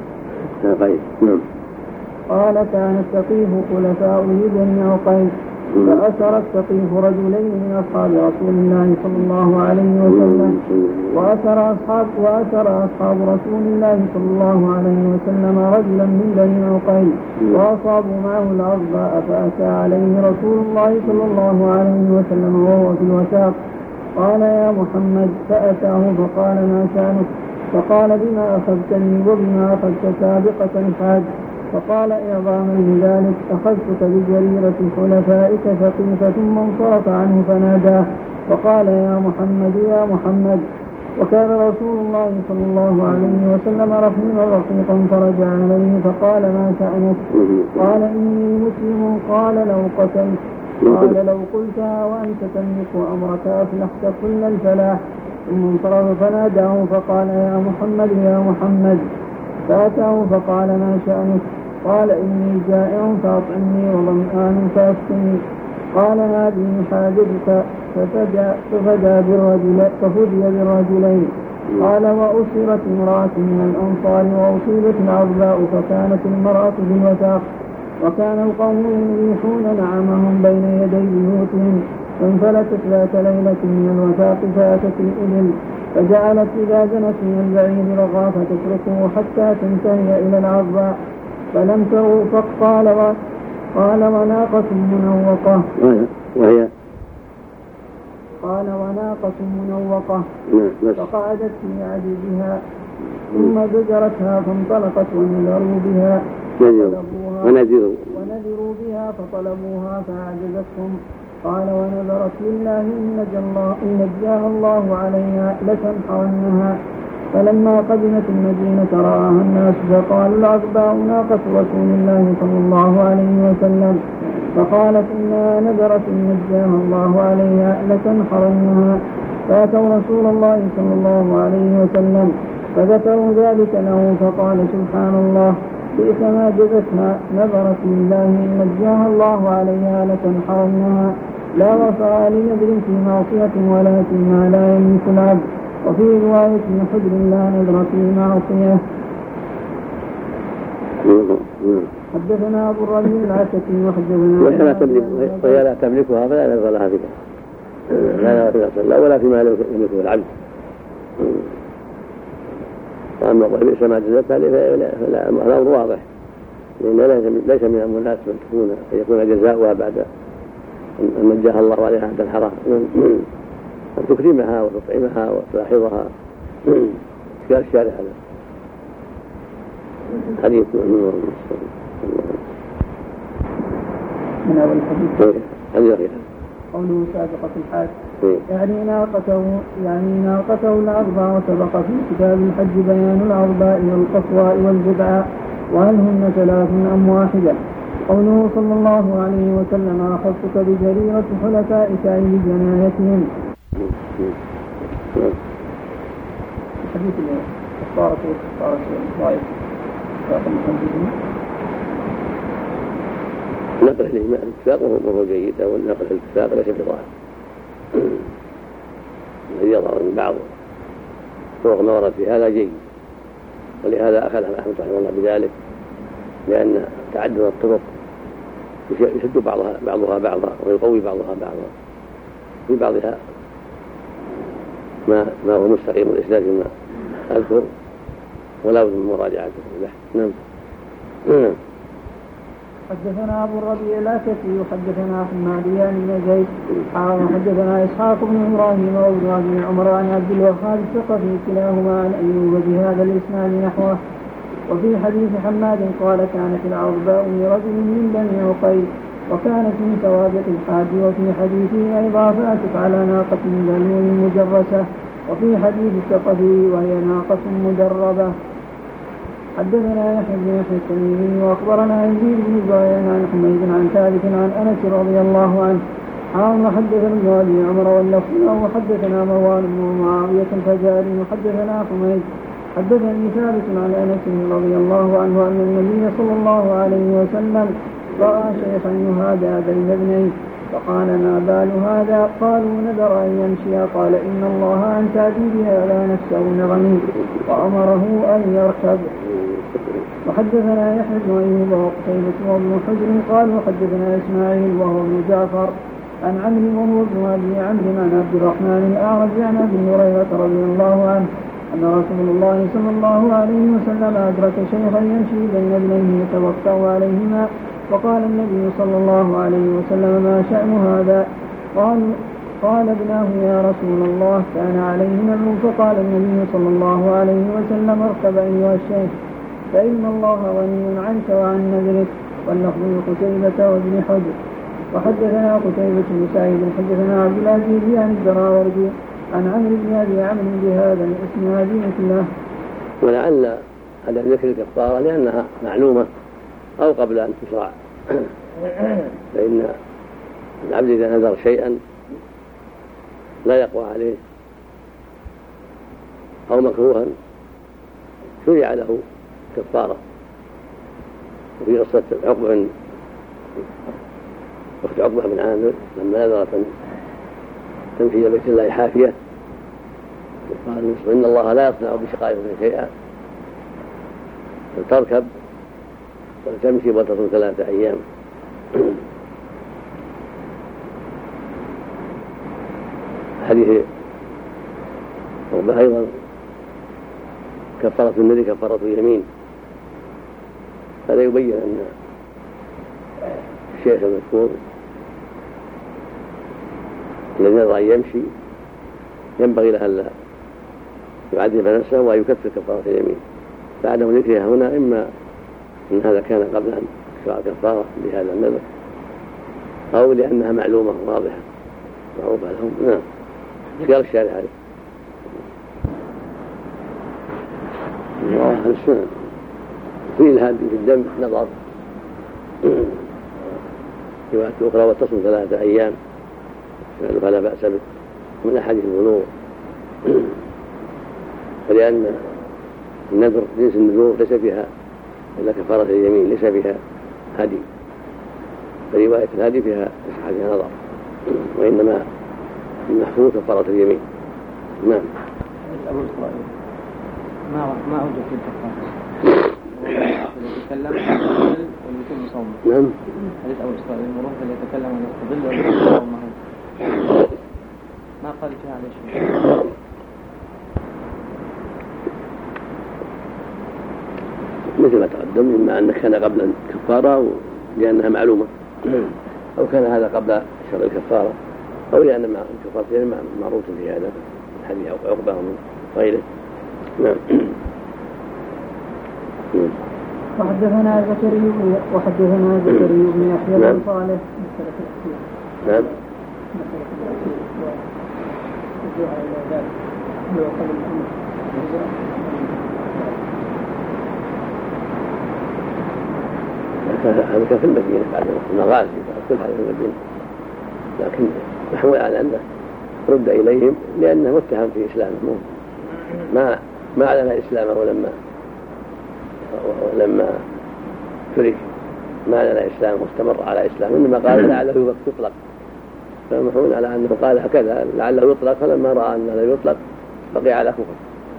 Speaker 4: قال كان السقيف خلفاء لبني عقيل فأسر السقيف رجلين من أصحاب رسول الله صلى الله عليه وسلم وأسر أصحاب وأسر أصحاب رسول الله صلى الله عليه وسلم رجلا من بني عقيل وأصابوا معه العظباء فأتى عليه رسول الله صلى الله عليه وسلم وهو في الوثاق قال: يا محمد. فأتاه فقال: ما شأنك؟ فقال: بما أخذتني وبما أخذت سابقة الحاج. فقال: إعظاما لذلك أخذتك بجريرة خلفائك ثقيفة ثم انصرف عنه فناداه فقال: يا محمد يا محمد. وكان رسول الله صلى الله عليه وسلم رحيما رقيقا فرجع عليه فقال: ما شأنك؟ قال: إني مسلم. قال: لو قتلت قال: لو قلتها وأنت تملك أمرك أفلحت كل الفلاح. ثم انصرف فناداه فقال: يا محمد يا محمد. فأتاه فقال: ما شأنك؟ قال: إني جائع فأطعمني وظمآن فأسقني. قال: هذه حاجتك. ففدى بالرجل ففدي بالرجلين. قال: وأسرت امرأة من الأنصار وأصيبت العظباء فكانت المرأة بالوثاق وكان القوم يريحون نعمهم بين يدي بيوتهم فانفلتت ذات ليلة من الوثاق فأتت الإبل فجعلت إذا جنت من البعير رغى فتتركه حتى تنتهي إلى العظباء فلم تغوا فقال قال: وناقة منوقة
Speaker 2: وهي
Speaker 4: قال وناقة منوقة فقعدت في عجزها ثم زجرتها فانطلقت ونذروا بها
Speaker 2: ونذروا
Speaker 4: ونذروا بها فطلبوها فأعجزتهم. قال: ونذرت لله إن نجاها الله عليها لتنحرنها. فلما قدمت المدينة رآها الناس فقالوا: العظباء ناقة رسول الله صلى الله عليه وسلم. فقالت: إنها نذرت إن نجاها الله عليها لتنحرنها. فأتوا رسول الله صلى الله عليه وسلم فذكروا ذلك له فقال: سبحان الله، بئس ما جزتها نذرت لله إن نجاها الله عليها لتنحرنها لا وفاء لنذر في معصية ولكن ما لا يملك العبد. وفي رواية حجر لا نذر في معصية. حدثنا أبو الربيع العتكي وحدثنا
Speaker 2: وهي لا تملكها فلا نذر لها فيها لا لا ولا فيما يملكه العبد. وأما بئس ما جزتها فالأمر واضح لأن ليس من المناسب أن تكون أن يكون جزاؤها بعد أن نجاها الله عليها عند الحرام أن تكرمها وتطعمها وتلاحظها. قال الشارع هذا حديث
Speaker 4: من أول الحديث
Speaker 2: حديث
Speaker 4: قوله سابقة الحاج يعني ناقته يعني ناقته الأربع وسبق في كتاب الحج بيان الأرباء والقصواء والجدعاء وهل هن ثلاث أم واحدة. قوله صلى الله عليه وسلم أخذتك بجريرة حلفائك أي بجنايتهم. حديث الكفارة والكفارة والضائف
Speaker 2: نقل الإجماع الاتفاق وهو جيد والنقل الاتفاق ليس بضاعف الذي يظهر من بعض طرق ما ورد في هذا جيد ولهذا أخذ أحمد رحمه الله بذلك لأن تعدد الطرق يشد بعضها بعضها بعضا ويقوي بعضها بعضا في بعضها ما ما هو مستقيم الإسناد كما أذكر ولا بد من مراجعته. نعم.
Speaker 4: حدثنا أبو الربيع العتكي حدثنا حماديان بن زيد حدثنا إسحاق بن إبراهيم وابن أبي عمر عن عبد الوهاب الثقفي كلاهما عن أيوب بهذا الإسناد نحوه. وفي حديث حماد قال كانت العرباء لرجل من بني عقيل وكانت من سوابق الحاج. وفي حديثه أيضا فأتت على ناقة بلول مجرسة. وفي حديث الثقفي وهي ناقة مدربة. حدثنا يحيى بن يحيى التميمي واخبرنا يزيد بن زهير عن حميد عن ثابت عن انس رضي الله عنه قال حدثنا ابن ابي عمر واللفظ له حدثنا مروان بن معاويه الفزاري وحدثنا حميد حدثني ثابت عن انس رضي الله عنه ان النبي صلى الله عليه وسلم راى شيخا يهادى بين ابنيه فقال ما بال هذا؟ قالوا نذر ان يمشي. قال ان الله ان تأتي بهذا نفسه نغني وامره ان يركب. وحدثنا يحيى بن ايوب وقتيبة وابن حجر قالوا حدثنا اسماعيل وهو ابن جعفر عن عمرو وهو ابن ابي عمرو عن عبد الرحمن الاعرج عن ابي هريرة رضي الله عنه ان رسول الله صلى الله عليه وسلم ادرك شيخا يمشي بين ابنيه يتوقع عليهما فقال النبي صلى الله عليه وسلم ما شأن هذا؟ قال قال ابناه يا رسول الله كان عليه نذر. فقال النبي صلى الله عليه وسلم اركب ايها الشيخ فإن الله غني عنك وعن نذرك. واللفظ لقتيبة وابن حجر. وحدثنا قتيبة بن سعيد حدثنا عبد العزيز عن الدراوردي عن عمرو بن ابي عمرو بهذا الاسناد مثله.
Speaker 2: ولعل هذا ذكر الكفارة لأنها معلومة أو قبل أن تشرع فإن العبد إذا نذر شيئا لا يقوى عليه أو مكروها شرع له كفارة. وفي قصة عقبة بن أخت عقبة بن عامر لما نذرت تمشي بيت الله حافية قال إن الله لا يصنع بشقائكم شيئا فتركب وتمشي وتصل ثلاثة أيام. حديث أيضا كفارة النذر كفارة اليمين. هذا يبين أن الشيخ المذكور الذي نذر أن يمشي ينبغي له ألا يعذب نفسه ويكفر كفارة اليمين. بعدم ذكرها هنا إما أن هذا كان قبل أن تشرع كفارة بهذا النذر أو لأنها معلومة واضحة معروفة لهم. نعم. قال الشارع عليه أهل السنة في الهادي في الدم نظر روايات أخرى وتصل ثلاثة أيام فلا بأس به من أحاديث البلوغ فلأن النذر جنس النذور ليس فيها إلا كفارة اليمين ليس فيها هدي، فرواية الهدي فيها صحتها نظر، وإنما المحفوظ كفارة اليمين. نعم.
Speaker 3: أبو إسرائيل ما ما أوجد في الكفارة يتكلم عن الظل ويتم صومه.
Speaker 2: نعم.
Speaker 3: حديث أبو إسرائيل المروح اللي يتكلم عن الظل ويتم صومه ما قال فيها على شيء.
Speaker 2: مثل ما تقدم، إما أن كان قبل الكفارة لأنها معلومة، أو كان هذا قبل شرع الكفارة، أو لأن الكفارة معروف في هذا الحديث عقبة من غيره. نعم.
Speaker 4: وحدثنا زكريا وحدثنا زكريا بن يحيى بن صالح.
Speaker 2: نعم. هذا كان في المدينة بعد المغازي، كل هذا في المدينة، لكن محمول على أنه رد إليهم لأنه متهم في إسلامه، ما ما أعلن إسلامه لما ولما ترك، ما أعلن إسلامه واستمر على إسلامه، إنما قال لعله يطلق، فمحمول على أنه قال هكذا لعله يطلق، فلما رأى أنه لا يطلق بقي على كفر،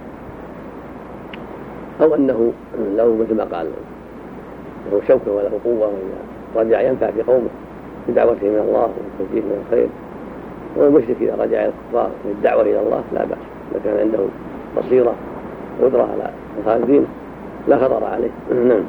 Speaker 2: أو أنه لو مثل ما قال له شوكة وله قوة وإذا رجع ينفع في قومه بدعوته من الله وتوجيه من الخير. والمشرك إذا رجع الكفار للدعوة إلى الله لا بأس، إذا كان عنده بصيرة قدرة على الخالدين لا خطر عليه. نعم.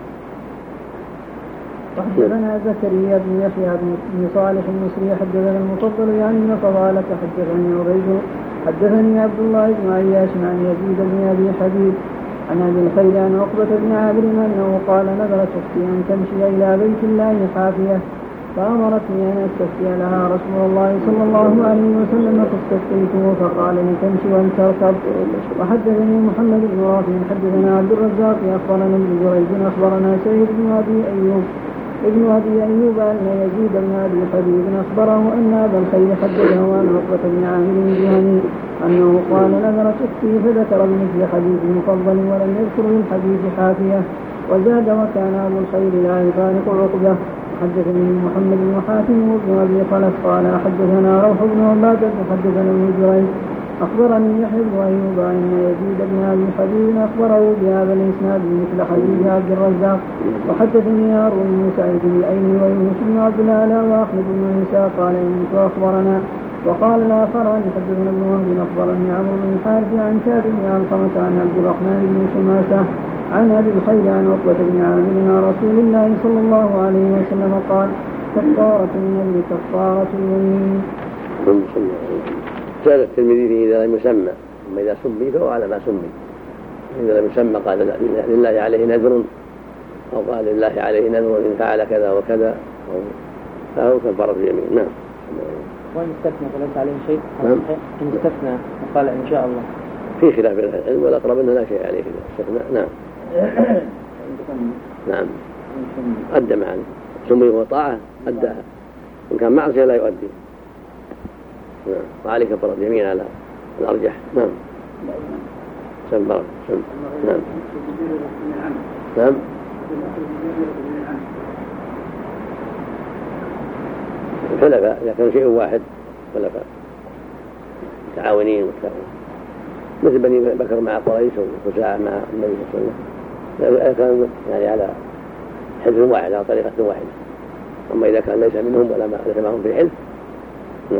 Speaker 4: حدثنا زكريا بن يحيى بن صالح المصري حدثنا المفضل يعني ابن فضالة حدثني عبيد حدثني عبد الله بن عياش عن يزيد بن أبي حبيب عن أبي الخير عن عقبة بن عامر أنه قال نذرت أختي أن تمشي إلى بيت الله حافية فأمرتني أن أستفتي لها رسول الله صلى الله عليه وسلم فاستفتيته فقال لي تمشي وأن تركب. وحدثني محمد بن رافع حدثنا عبد الرزاق أخبرنا ابن جريج أخبرنا سعيد بن أبي أيوب ابن أبي أيوب أن يزيد بن أبي حبيب أخبره أن أبا الخير حدثه عن عقبة بن عامر الجهني أنه قال نذرت أختي فذكر بمثل حديث مفضل ولم يذكر من حديث حافية وزاد وكان أبو الخير لا يفارق عقبة. حدثني محمد بن حاتم وابن أبي خلف قال حدثنا روح بن عبادة حدثنا ابن جريج أخبرني يحيى بن أيوب أن يزيد بن أبي حبيب أخبره بهذا الإسناد مثل حديث عبد الرزاق. وحدثني هارون بن سعيد الأيلي ويونس بن عبد الأعلى وأحمد بن عيسى قال يونس أخبرنا. وقال الآخران حدثنا ابن وهب أخبرني عمرو بن الحارث عن شاب بن علقمة عن عبد الرحمن بن شماسة عن أبي الخير عن عقبة بن عامر عن رسول الله صلى الله عليه وسلم قال كفارة النذر كفارة اليمين.
Speaker 2: سأل الترمذي فيه إذا لم يسمى، أما إذا سمي فهو على ما سمي. إذا لم يسمى قال لله عليه نذر، أو قال لله عليه نذر إن فعل كذا وكذا، فهو كفارة اليمين. نعم.
Speaker 3: وإن استثنى فليس عليه شيء. نعم. إن استثنى وقال إن شاء الله
Speaker 2: في خلاف بين العلم، والأقرب أنه لا شيء عليه إذا استثنى. نعم. نعم. أدى معنا سمي وطاعة أداها، إن كان معصية لا يؤدي. نعم. وعليه كفارة اليمين على الأرجح. نعم. سم بركة سم. نعم. نعم. الحلفاء إذا كان شيء واحد حلفاء متعاونين مثل بني بكر مع قريش وخزاعة مع النبي صلى الله عليه وسلم، كان يعني على حزب واحد على طريقة واحدة. أما إذا كان ليس منهم ولا ما ليس معهم في الحلف. نعم.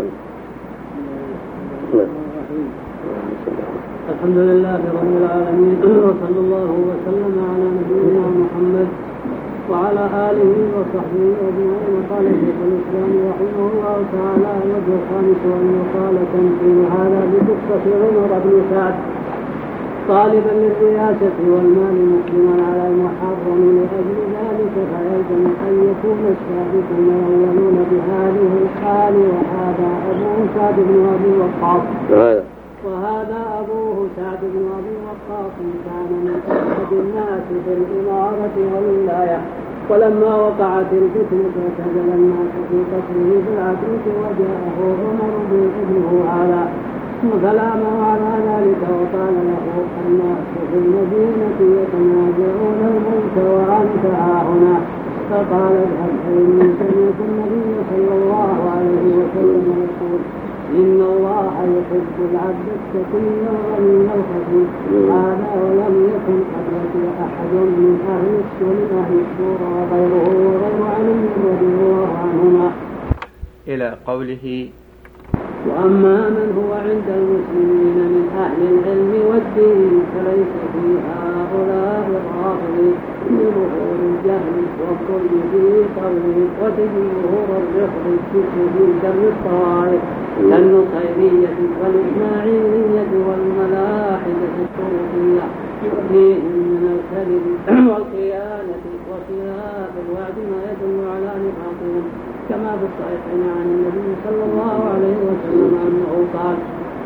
Speaker 2: نعم.
Speaker 5: الحمد لله رب العالمين، وصلى الله وسلم على نبينا محمد وعلى آله وصحبه أجمعين. قال شيخ الإسلام رحمه الله تعالى الوجه الخامس أن يقال تمثيل هذا بقصة عمر بن سعد طالبا للرياسة والمال مقدما على المحرم، لأجل ذلك فيلزم أن يكون السابقون الأولون بهذه الحال، وهذا أبوه سعد بن أبي وقاص وهذا أبوه سعد بن أبي وقاص كان من أشهد الناس في الإمارة والولاية، ولما وقعت الفتنة اعتزل الناس في قتله بالعتيق وجاءه عمر بن ابنه هذا فلامه على ذلك وقال له الناس في المدينة يتنازعون الموت وأنت هاهنا. فقال اذهب فإني سمعت النبي صلى الله عليه وسلم يقول إن الله يحب العبد التقي الغني الخفي. هذا ولم يكن قد يأتي أحد من أهل السنة أهل الشورى غيره وغير علي رضي الله عنهما
Speaker 6: إلى قوله
Speaker 5: وأما من هو عند المسلمين من أهل العلم والدين فليس في هؤلاء الرافضين ظهور الجهل والظلم في قوله وتجمهور الرفض في دم الطائف كالنصيرية والإسماعيلية والملاحدة الطرقية فيهم من الكذب والخيانة وخلاف الوعد ما يدل على نفاقهم كما في الصحيحين عن النبي صلى الله عليه وسلم أنه قال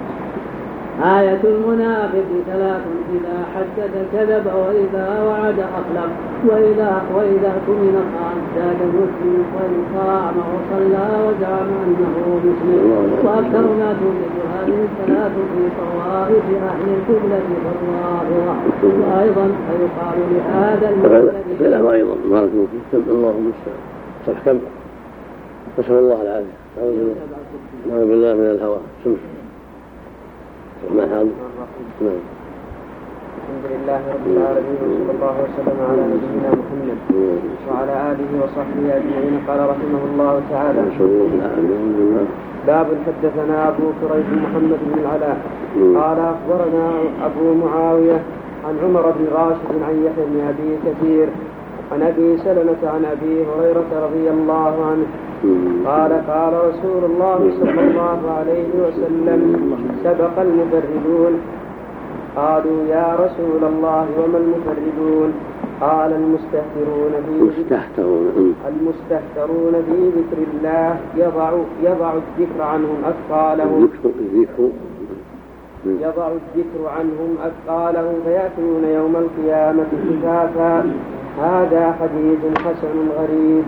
Speaker 5: آية المنافق ثلاث إذا حدث كذب وإذا وعد أخلف وإذا وإذا اؤتمن خان. زاد مسلم وإن قام وصلى وزعم أنه مسلم. وأكثر ما توجد هذه الثلاث في طوائف أهل القبلة والظاهرة. وأيضا فيقال لهذا
Speaker 2: المسلم أيضا بارك الله فيك صح كم نسأل الله العافية نعوذ بالله من الهوى. سمع ما هذا نعم.
Speaker 6: الحمد لله رب العالمين وصلى الله وسلم على نبينا محمد وعلى آله وصحبه أجمعين. قال رحمه الله تعالى باب حدثنا أبو كريب محمد بن العلاء قال أخبرنا أبو معاوية عن عمر بن راشد عن يحيى بن أبي كثير عن أبي سلمة عن أبي هريرة رضي الله عنه قال قال رسول الله صلى الله عليه وسلم سبق المفردون. قالوا يا رسول الله وما المفردون؟ قال المستهترون في المستهترون في ذكر الله يضع يضع الذكر عنهم أثقالهم يضع الذكر عنهم أثقالهم فيأتون يوم القيامة كفافا. هذا حديث حسن غريب.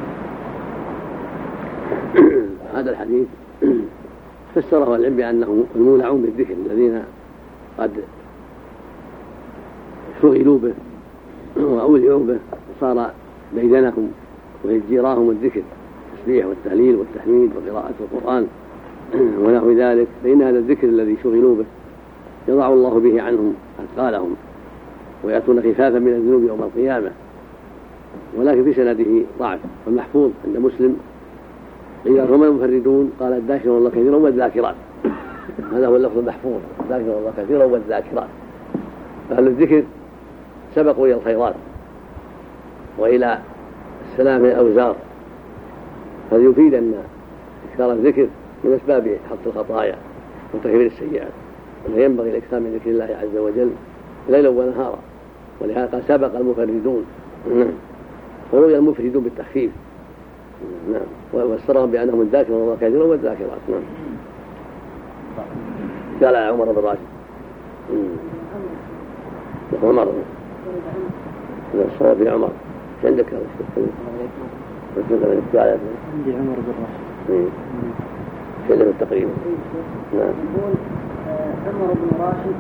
Speaker 2: هذا الحديث فسره العلم بأنه المولعون بالذكر الذين قد شغلوا به وأولعوا به وصار بينهم ويجيراهم الذكر التسبيح والتهليل والتحميد وقراءة القرآن ونحو ذلك. فإن هذا الذكر الذي شغلوا به يضع الله به عنهم أثقالهم ويأتون خفافا من الذنوب يوم القيامة. ولكن في سنده ضعف. والمحفوظ عند مسلم قيل هم المفردون؟ قال الذاكرون الله كثيرا والذاكرات. هذا هو اللفظ المحفوظ الذاكرون الله كثيرا والذاكرات. فأهل الذكر سبقوا إلى الخيرات وإلى السلام من الأوزار. هذا يفيد أن إكثار الذكر من أسباب حط الخطايا وتكفير السيئات. وأنه ينبغي الإكثار من ذكر الله عز وجل ليلا ونهارا. ولهذا قال سبق المفردون وروي المفردون بالتخفيف. نعم. وفسرهم بأنهم الذاكرون الله كثيرا والذاكرات. نعم. قال عمر بن راشد عمر الصواب في عمر ايش عندك هذا الشيء؟
Speaker 3: عندي عمر بن راشد
Speaker 2: ايش عندك التقريب؟ نعم.
Speaker 1: يقول عمر بن راشد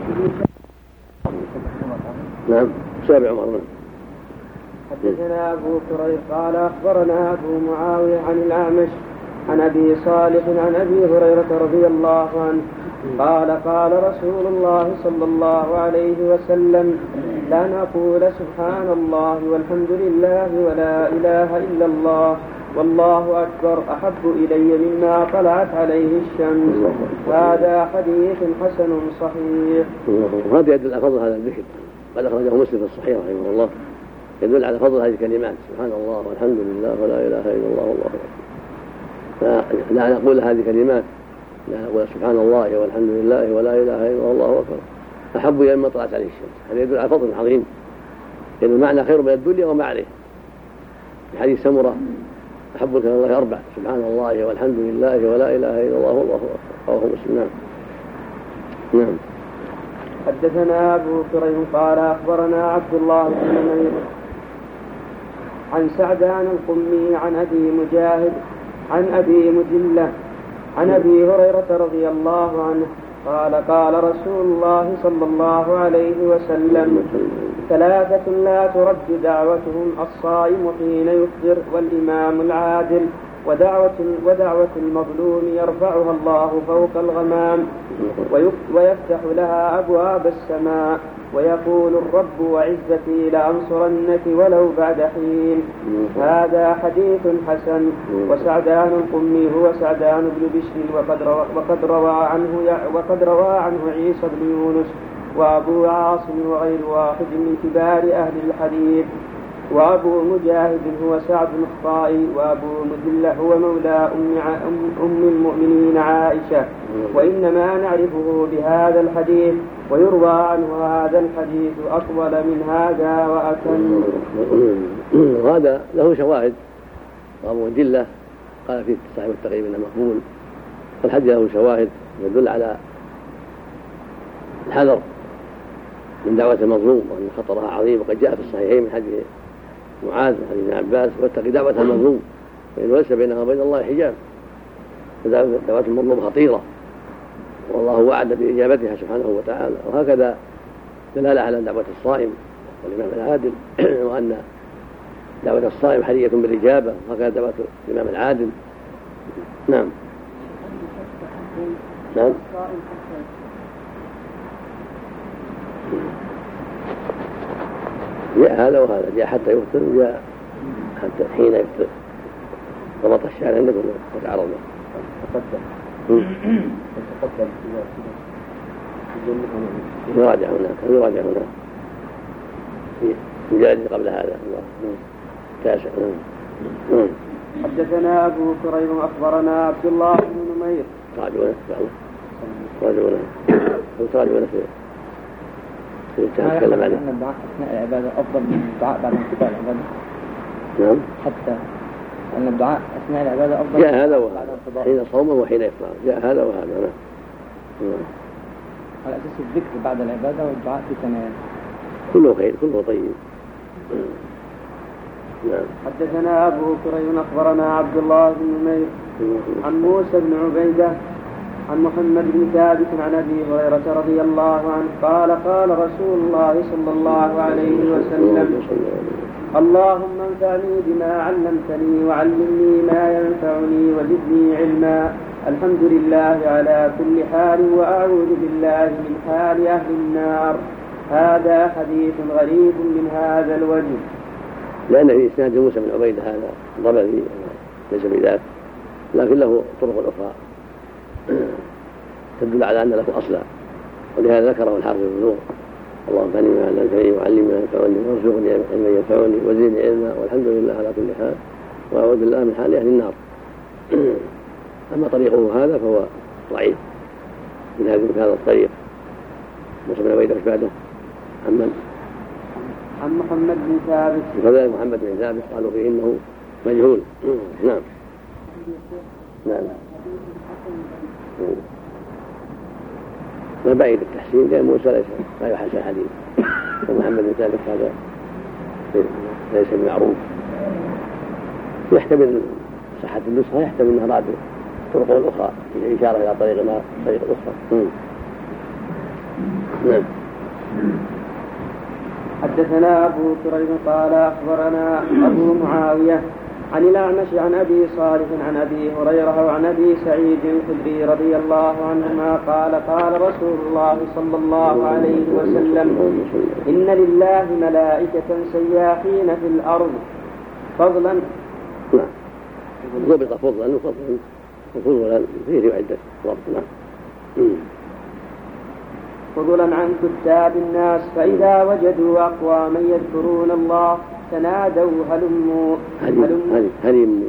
Speaker 2: نعم صواب عمر. نعم.
Speaker 6: حدثنا أبو كريب قال أخبرنا أبو معاوية عن الأعمش عن أبي صالح عن أبي هريرة رضي الله عنه قال قال رسول الله صلى الله عليه وسلم لا نقول سبحان الله والحمد لله ولا إله إلا الله والله أكبر أحب إلي مما طلعت عليه الشمس. هذا حديث حسن صحيح.
Speaker 2: وهذا يدل على فضل هذا الذكر قد أخرجه مسلم في الصحيح رحمه الله. يدل على فضل هذه الكلمات سبحان الله والحمد لله ولا إله إلا الله والله أكبر. لا نقول هذه كلمات لا نقول سبحان الله والحمد لله ولا إله إلا الله والله أكبر أحب إلى مما طلعت عليه الشمس. هذا يدل على فضل عظيم لأن المعنى خير من الدنيا وما عليه. في حديث سمرة أحب إلى الله أربع سبحان الله والحمد لله ولا إله إلا الله والله أكبر. رواه مسلم. نعم. نعم.
Speaker 6: حدثنا أبو كريم قال أخبرنا عبد الله بن نمير عن سعدان القمي عن أبي مجاهد عن أبي مجلة عن أبي هريرة رضي الله عنه قال قال رسول الله صلى الله عليه وسلم ثلاثة لا ترد دعوتهم: الصائم حين يفطر، والإمام العادل، ودعوة, ودعوة المظلوم يرفعها الله فوق الغمام ويفتح لها أبواب السماء، ويقول الرب وعزتي لأنصرنك ولو بعد حين. هذا حديث حسن. وسعدان القمي هو سعدان بن بشر، وقد روى, وقد روى عنه وقد روى عنه عيسى بن يونس وأبو عاصم وغير واحد من كبار أهل الحديث. وأبو مجاهد هو سعد الخطائي، وأبو مجلة هو مولى أم, أم المؤمنين عائشة، وإنما نعرفه بهذا الحديث، ويروى عنه هذا الحديث أطول من هذا وأتم.
Speaker 2: هذا له شواهد. وأبو مجلة قال في صاحب التقريب إنه مقبول، والحديث له شواهد يدل على الحذر من دعوة المظلوم وأن خطرها عظيم، وقد جاء في الصحيحين من حديث معاذ وحديث ابن عباس: واتق دعوة المظلوم فإنه ليس بينها وبين الله حجاب. دعوة المظلوم خطيرة، والله وعد بإجابتها سبحانه وتعالى. وهكذا دلالة على دعوة الصائم والإمام العادل، وأن دعوة الصائم حرية بالإجابة، وهكذا دعوة الإمام العادل. نعم نعم جاء هذا وهذا، جاء حتى يفطر، جاء حتى حين يفطر. ضبط الشعر عندكم وتعرض له يراجع هناك يراجع هناك في مجالد قبل هذا تاسع.
Speaker 6: حدثنا أبو كريب أخبرنا عبد الله بن نمير.
Speaker 2: راجعونا راجعونا راجعونا في
Speaker 3: يتكلم عليه. أن الدعاء أثناء العبادة أفضل من الدعاء بعد انقضاء العبادة.
Speaker 2: نعم.
Speaker 3: حتى أن الدعاء أثناء العبادة أفضل.
Speaker 2: جاء هذا وهذا حين صومه وحين يفطر، جاء هذا وهذا. نعم.
Speaker 3: على أساس الذكر بعد العبادة والدعاء في ثنايا.
Speaker 2: كله خير، كله طيب. نعم.
Speaker 6: حدثنا أبو كريب أخبرنا عبد الله بن نمير عن موسى بن عبيدة عن محمد بن ثابت عن أبي هريرة رضي الله عنه قال قال رسول الله صلى الله عليه وسلم: اللهم انفعني بما علمتني وعلمني ما ينفعني وزدني علما. الحمد لله على كل حال، وأعوذ بالله من حال أهل النار. هذا حديث غريب من هذا الوجه.
Speaker 2: لأن في إسناد موسى بن عبيدة هذا ضبذي ليس بذاك، لكن له طرق أخرى تدل على أن له أصلا، ولهذا ذكره الحافظ ابن نور: اللهم انفعني بما علمتني وعلمني ما ينفعني وارزقني علما ينفعني وزدني علما، والحمد لله على كل حال، وأعوذ بالله من حال أهل النار. أما طريقه هذا فهو ضعيف من هذا الطريق. موسى بن عبيدة بعده عن من؟
Speaker 6: عن محمد بن ثابت.
Speaker 2: وكذلك محمد بن ثابت قالوا فيه إنه مجهول. نعم نعم ما بعيد التحسين، لأن موسى ليس لا يحسن حديث، ومحمد بن ثابت هذا ليس بمعروف. يحتمل صحة النسخة، يحتمل أنها راد طرق الأخرى في إشارة إلى طريق ما طريق أخرى. نعم.
Speaker 6: حدثنا أبو كريب قال أخبرنا أبو معاوية عن الأعمش عن أبي صالح عن أبي هريرة وعن أبي سعيد الخدري رضي الله عنهما قال قال رسول الله صلى الله عليه وسلم: إن لله ملائكة سياحين في الأرض فضلا.
Speaker 2: نعم. ضبط فضلا وفضلا وفضلا فيه عدة ضبط. نعم.
Speaker 6: فضلا عن كتاب الناس، فإذا وجدوا أقواما يذكرون الله تنادوا هلموا
Speaker 2: هلموا هلموا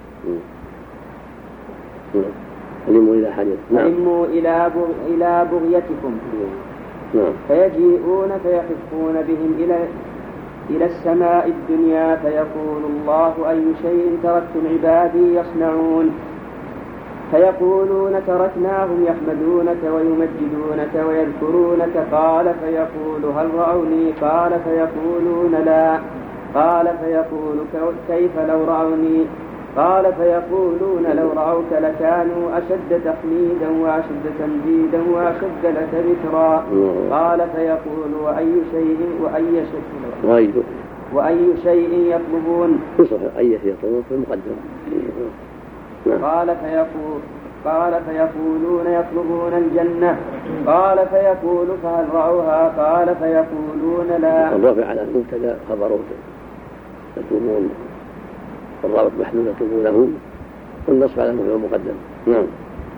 Speaker 2: هلموا إلى حاجة.
Speaker 6: هلموا إلى إلى بغيتكم.
Speaker 2: نعم.
Speaker 6: فيجيئون فيحفون بهم إلى إلى السماء الدنيا، فيقول الله: أي شيء تركتم عبادي يصنعون؟ فيقولون: تركناهم يحمدونك ويمجدونك ويذكرونك. قال فيقول: هل رأوني؟ قال فيقولون: لا. قال فيقول: كيف لو رأوني؟ قال فيقولون لو رأوك لكانوا أشد تحميدا وأشد تمجيدا وأشد لك ذكرا. قال فيقول وأي شيء وأي شيء وأي شيء يطلبون؟
Speaker 2: أي شيء يطلبون في المقدمة.
Speaker 6: قال فيقول قال فيقولون يطلبون الجنة. قال فيقول فهل رأوها؟ قال فيقولون لا.
Speaker 2: الرافع على المبتدأ خبره يطلبون، الرابط محلول يطلبونه، والنصب على المفعول المقدم. نعم.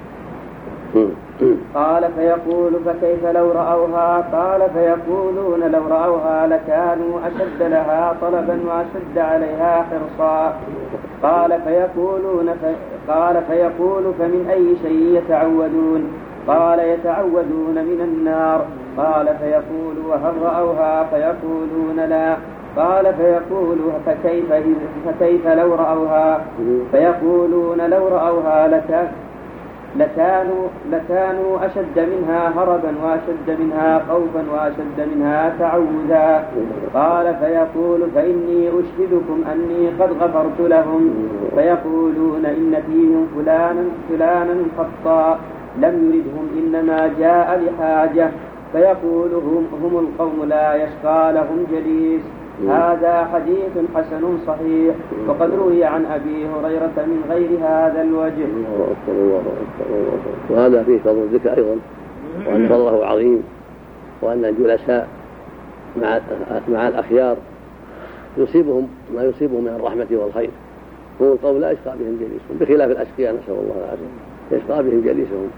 Speaker 6: قال فيقول فكيف لو رأوها؟ قال فيقولون لو رأوها لكانوا أشد لها طلبا وأشد عليها حرصا. قال فيقولون ف... قال فيقول فمن أي شيء يتعودون؟ قال يتعودون من النار. قال فيقول وهل رأوها؟ فيقولون لا. قال فيقول فكيف, فكيف لو رأوها؟ فيقولون لو رأوها لك لكانوا, لكانوا أشد منها هربا وأشد منها خوفا وأشد منها تعوذا. قال فيقول فإني أشهدكم أني قد غفرت لهم. فيقولون إن فيهم فلانا فلانا خطا لم يردهم إنما جاء لحاجة. فيقول هم, هم القوم لا يشقى لهم جليس. هذا حديث حسن صحيح، وقد روي عن أبي هريرة من غير هذا الوجه.
Speaker 2: وهذا فيه فضل الذكر أيضا، وأن فضله عظيم، وأن الجلساء مع مع الأخيار يصيبهم ما يصيبهم من الرحمة والخير. هم القوم لا يشقى بهم جليسهم، بخلاف الأشقياء نسأل الله العافية يشقى بهم جليسهم.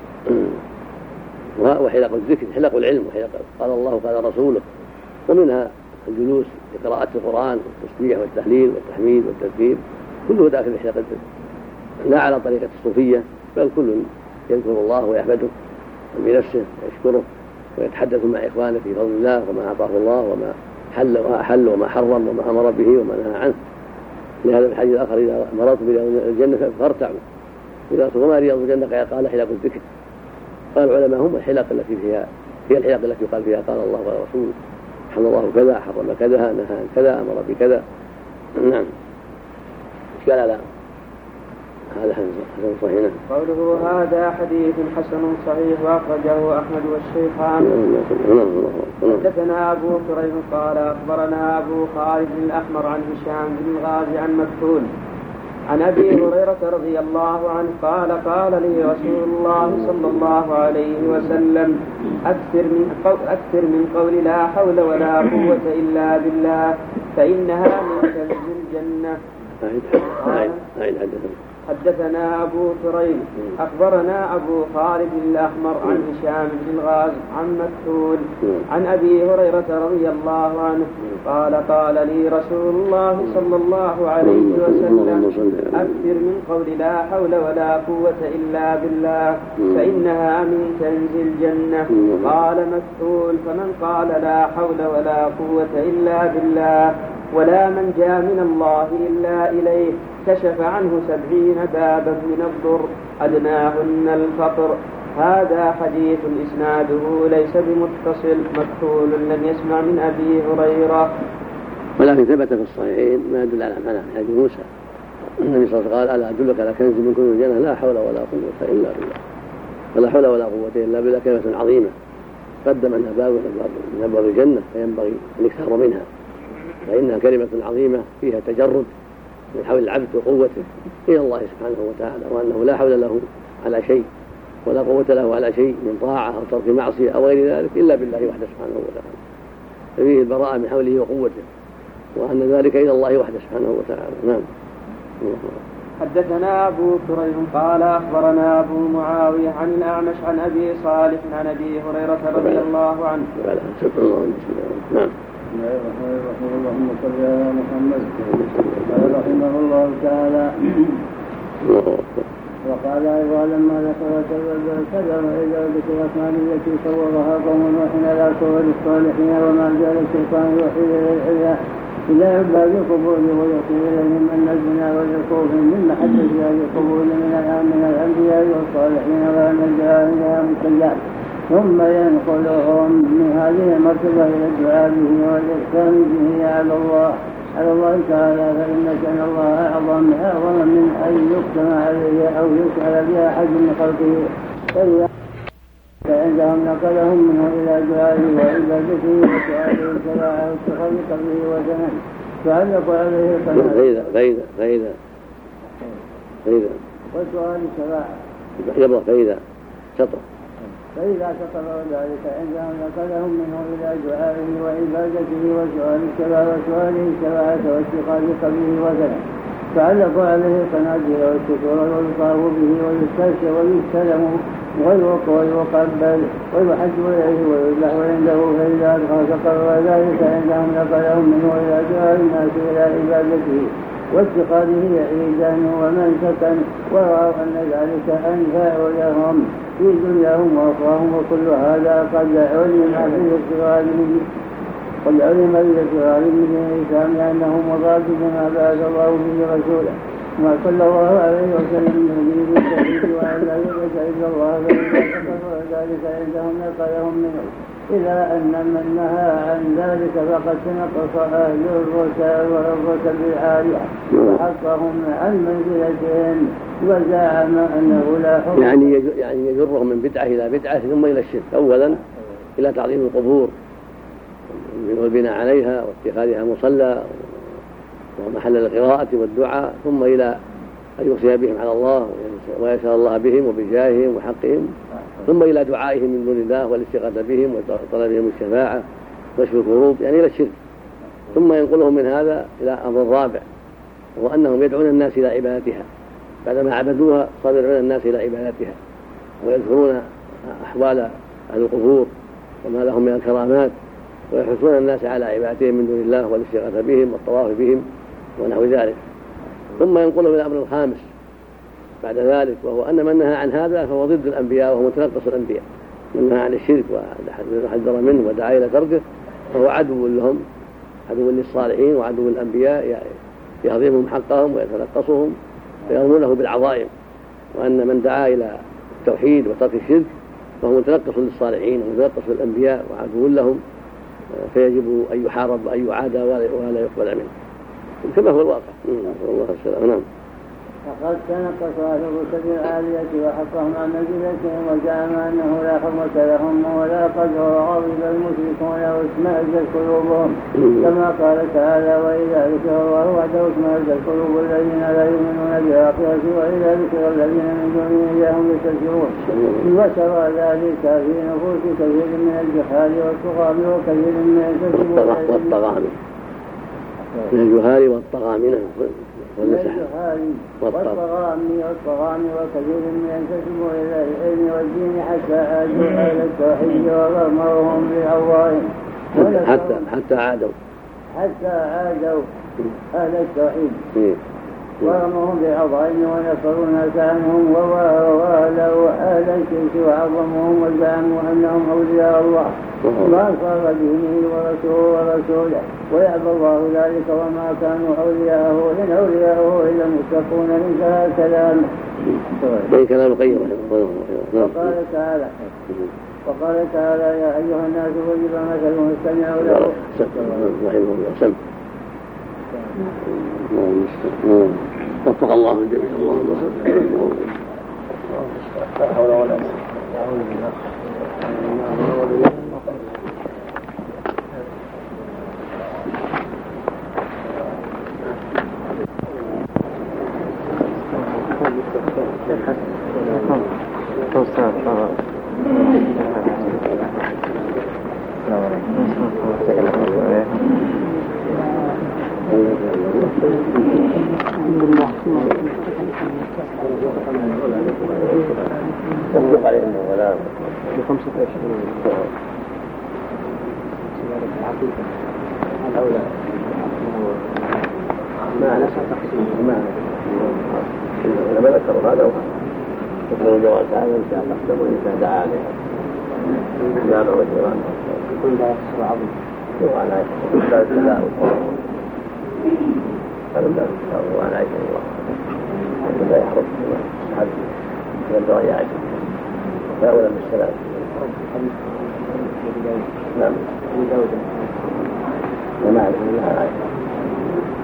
Speaker 2: وحلق الذكر حلق العلم، وحلق قال الله قال رسوله، ومنها الجلوس لقراءة القرآن والتسبيح والتهليل والتحميد والتذكير، كله داخل في حلق الذكر، لا على طريقة الصوفية، بل كل يذكر الله ويحمده بنفسه ويشكره ويتحدث مع إخوانه في فضل الله وما أعطاه الله وما حل وما أحل وما حرم وما أمر به وما نهى عنه. لهذا الحديث الآخر إذا مررت برياض الجنة فارتعوا، إذا وما رياض الجنة قال حلق الذكر. قال العلماء هم الحلق التي فيها هي الحلق التي يقال فيها قال الله ورسوله، حمد الله كذا، حرم كذا، نهى عن كذا، أمر بكذا. نعم. قال لا هذا حسن صحيح.
Speaker 6: قوله هذا حديث حسن صحيح وأخرجه أحمد والشيخان. حدثنا أبو كريم قال أخبرنا أبو خالد الأحمر عن هشام بن الغازي عن مكحول عن أبي هريرة رضي الله عنه قال قال لي رسول الله صلى الله عليه وسلم أكثر من قول, أكثر من قول لا حول ولا قوة إلا بالله فإنها من كنز الجنة. حدثنا أبو كريم أخبرنا أبو خالد الأحمر عن هشام بن الغاز عن مكحول عن أبي هريرة رضي الله عنه قال قال لي رسول الله صلى الله عليه وسلم أكثر من قول لا حول ولا قوة إلا بالله فإنها من كنز الجنة. قال مكحول فمن قال لا حول ولا قوة إلا بالله ولا من جاء من الله إلا إليه كشف عنه سبعين بابا من الضر أدناهن الفقر. هذا حديث إسناده ليس بمتصل، مكحول لم يسمع من أبي هريرة.
Speaker 2: ولكن ثبت في الصحيحين ما يدل على معنى حديث موسى. النبي صلى الله عليه وسلم قال ألا أدلك على كنز من كنوز الجنة لا حول ولا قوة إلا بالله. فلا حول ولا قوة إلا بالله كلمة عظيمة قدم أنها باب من أبواب الجنة، فينبغي أن يكثر منها، فإنها كلمة عظيمة فيها تجرد من حول العبد وقوته إلى الله سبحانه وتعالى، وأنه لا حول له على شيء ولا قوة له على شيء من طاعة أو ترك معصية أو غير ذلك إلا بالله وحده سبحانه وتعالى، ففيه البراءة من حوله وقوته، وأن ذلك إلى الله وحده سبحانه وتعالى. نعم.
Speaker 6: حدثنا أبو كريم قال أخبرنا أبو معاوية عن الأعمش عن أبي صالح عن أبي هريرة رضي الله عنه.
Speaker 2: نعم.
Speaker 1: بسم الله الرحمن الرحيم. اللهم صل على محمد. قال رحمه الله تعالى وقال أيضا لما ذكر كذا وإذا ذكر الأسماء التي صورها قوم نوح على صور الصالحين وما زال الشيطان يوحي إلى إلى عباد القبور ويقول إليهم أن الزنا والعقوق من محبة هذه القبور من الأنبياء والصالحين وأن الجاهلية مستجاب، ثم ينقلهم من هذه المرتبة إلى الدعاء به والإحسان به على الله
Speaker 4: على الله تعالى فإن شأن الله أعظم أعظم من أن يقسم عليه أو يسأل بها أحد من خلقه. فإذا فعندهم نقلهم منه إلى دعائه وعبادته وسؤاله الشفاعة واتخاذ قبره وثناء فعلق عليه القناة
Speaker 2: فإذا فإذا فإذا فإذا
Speaker 4: وسؤال الشفاعة
Speaker 2: يبقى فإذا شطر
Speaker 4: فإذا شطر ذلك عندهم نقلهم منه إلى دعائه وعبادته وسؤال الشفاعة وسؤاله الشفاعة واتخاذ قبره وثناء فعلق عليه القناديل والشكر ويطاف به ويستشفى ويستلم ويقبل ويحج إليه ويذبح عنده فإذا أدخل شطر ذلك عندهم نقلهم منه إلى دعاء الناس إلى عبادته واتخاذه عيدا ومنسكا ورأوا أن ذلك أنفع لهم في دنياهم وأخراهم وكل هذا قد علم في الاستغلال قد علم في الاستغلال من الإسلام أنه مضاد بما بعث الله به رسوله ما صلى الله عليه وسلم به بالتوحيد وأن لا يدرك إلا الله فإذا كفروا ذلك عندهم نقلهم منه إلى أن من نهى عن ذلك فقد تنقص أهل الرتب العالية وحطهم عن منزلتهم وزعم أنه لا حكم
Speaker 2: يعني يعني يجرهم من بدعة إلى بدعة ثم إلى الشرك أولا إلى تعظيم القبور والبناء عليها واتخاذها مصلى ومحل القراءة والدعاء ثم إلى أن يوصي بهم على الله ويسأل الله بهم وبجاههم وحقهم ثم إلى دعائهم من دون الله والاستغاثة بهم وطلبهم الشفاعة وكشف الكروب يعني إلى الشرك ثم ينقلهم من هذا إلى أمر الرابع وهو أنهم يدعون الناس إلى عبادتها بعدما عبدوها صاروا يدعون الناس إلى عبادتها ويذكرون أحوال أهل القبور وما لهم من الكرامات ويحثون الناس على عبادتهم من دون الله والاستغاثة بهم والطواف بهم ونحو ذلك ثم ينقلهم إلى الأمر الخامس بعد ذلك وهو أن من نهى عن هذا فهو ضد الأنبياء وهو متنقص الأنبياء من نهى عن الشرك وحذر منه ودعا إلى تركه فهو عدو لهم عدو للصالحين وعدو الأنبياء يهضمهم حقهم ويتنقصهم ويرمونه بالعظائم وأن من دعا إلى التوحيد وترك الشرك فهو متنقص للصالحين ومتنقص للأنبياء وعدو لهم فيجب أن يحارب وأن يعادى ولا يقبل منه كما هو الواقع. الله السلام. نعم.
Speaker 4: فقد تنقص أهل الرتب العالية وحقهم عن منزلتهم وزعم أنه لا حرمة لهم ولا قدر وغضب المشركون واشمئزت قلوبهم كما قال تعالى وإذا ذكر الله وحده اشمئزت قلوب الذين لا يؤمنون بالآخرة وإذا ذكر الذين من دونه إذا هم يستبشرون وترى ذلك في نفوس كثير من الجهال والطغام وكثير من الكذب
Speaker 2: والطغام من الجهال والطغامين
Speaker 4: والجهال والطغام والطغام وكثير من ينتسبوا إلى العلم والدين حتى عادوا أهل التوحيد وغمرهم بالعوائم
Speaker 2: حتى حتى عادوا
Speaker 4: حتى عادوا أهل التوحيد ورمهم بعظائم ونفروا الناس عنهم ووالوا أهل الشرك وعظمهم وزعموا أنهم أولياء الله ما صار دينه ورسوله ورسوله ويأبى الله ذلك وما كانوا أولياءه إن أولياءه إلا المتقون انتهى كلامه.
Speaker 2: أي كلام قيم.
Speaker 4: وقال تعالى وقال تعالى يا أيها الناس وجب مثل استمعوا له.
Speaker 2: رحمه الله سمع. وفق الله الجميع. اللهم لا حول ولا قوة. تصدق عليه انه ولا بخمسة اشهر الاولى ما على ما لما ذكروا هذا ذكروا جواز هذا ان شاء الله احسن وان دعا عليها جامع وجيران كل ذا يحصل عظيم وعلى عائشة لا تدعوا فلم تدعوا وعلى عائشة الله لا يحرص حد من الدعاء عائشة لا ولا من السلام. نعم وما أعلم الله عائشة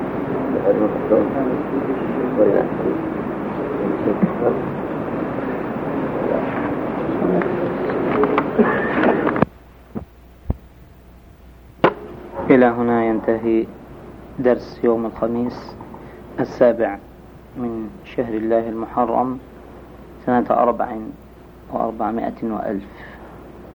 Speaker 7: إلى هنا ينتهي درس يوم الخميس السابع من شهر الله المحرم سنة أربع وأربعمائة وألف.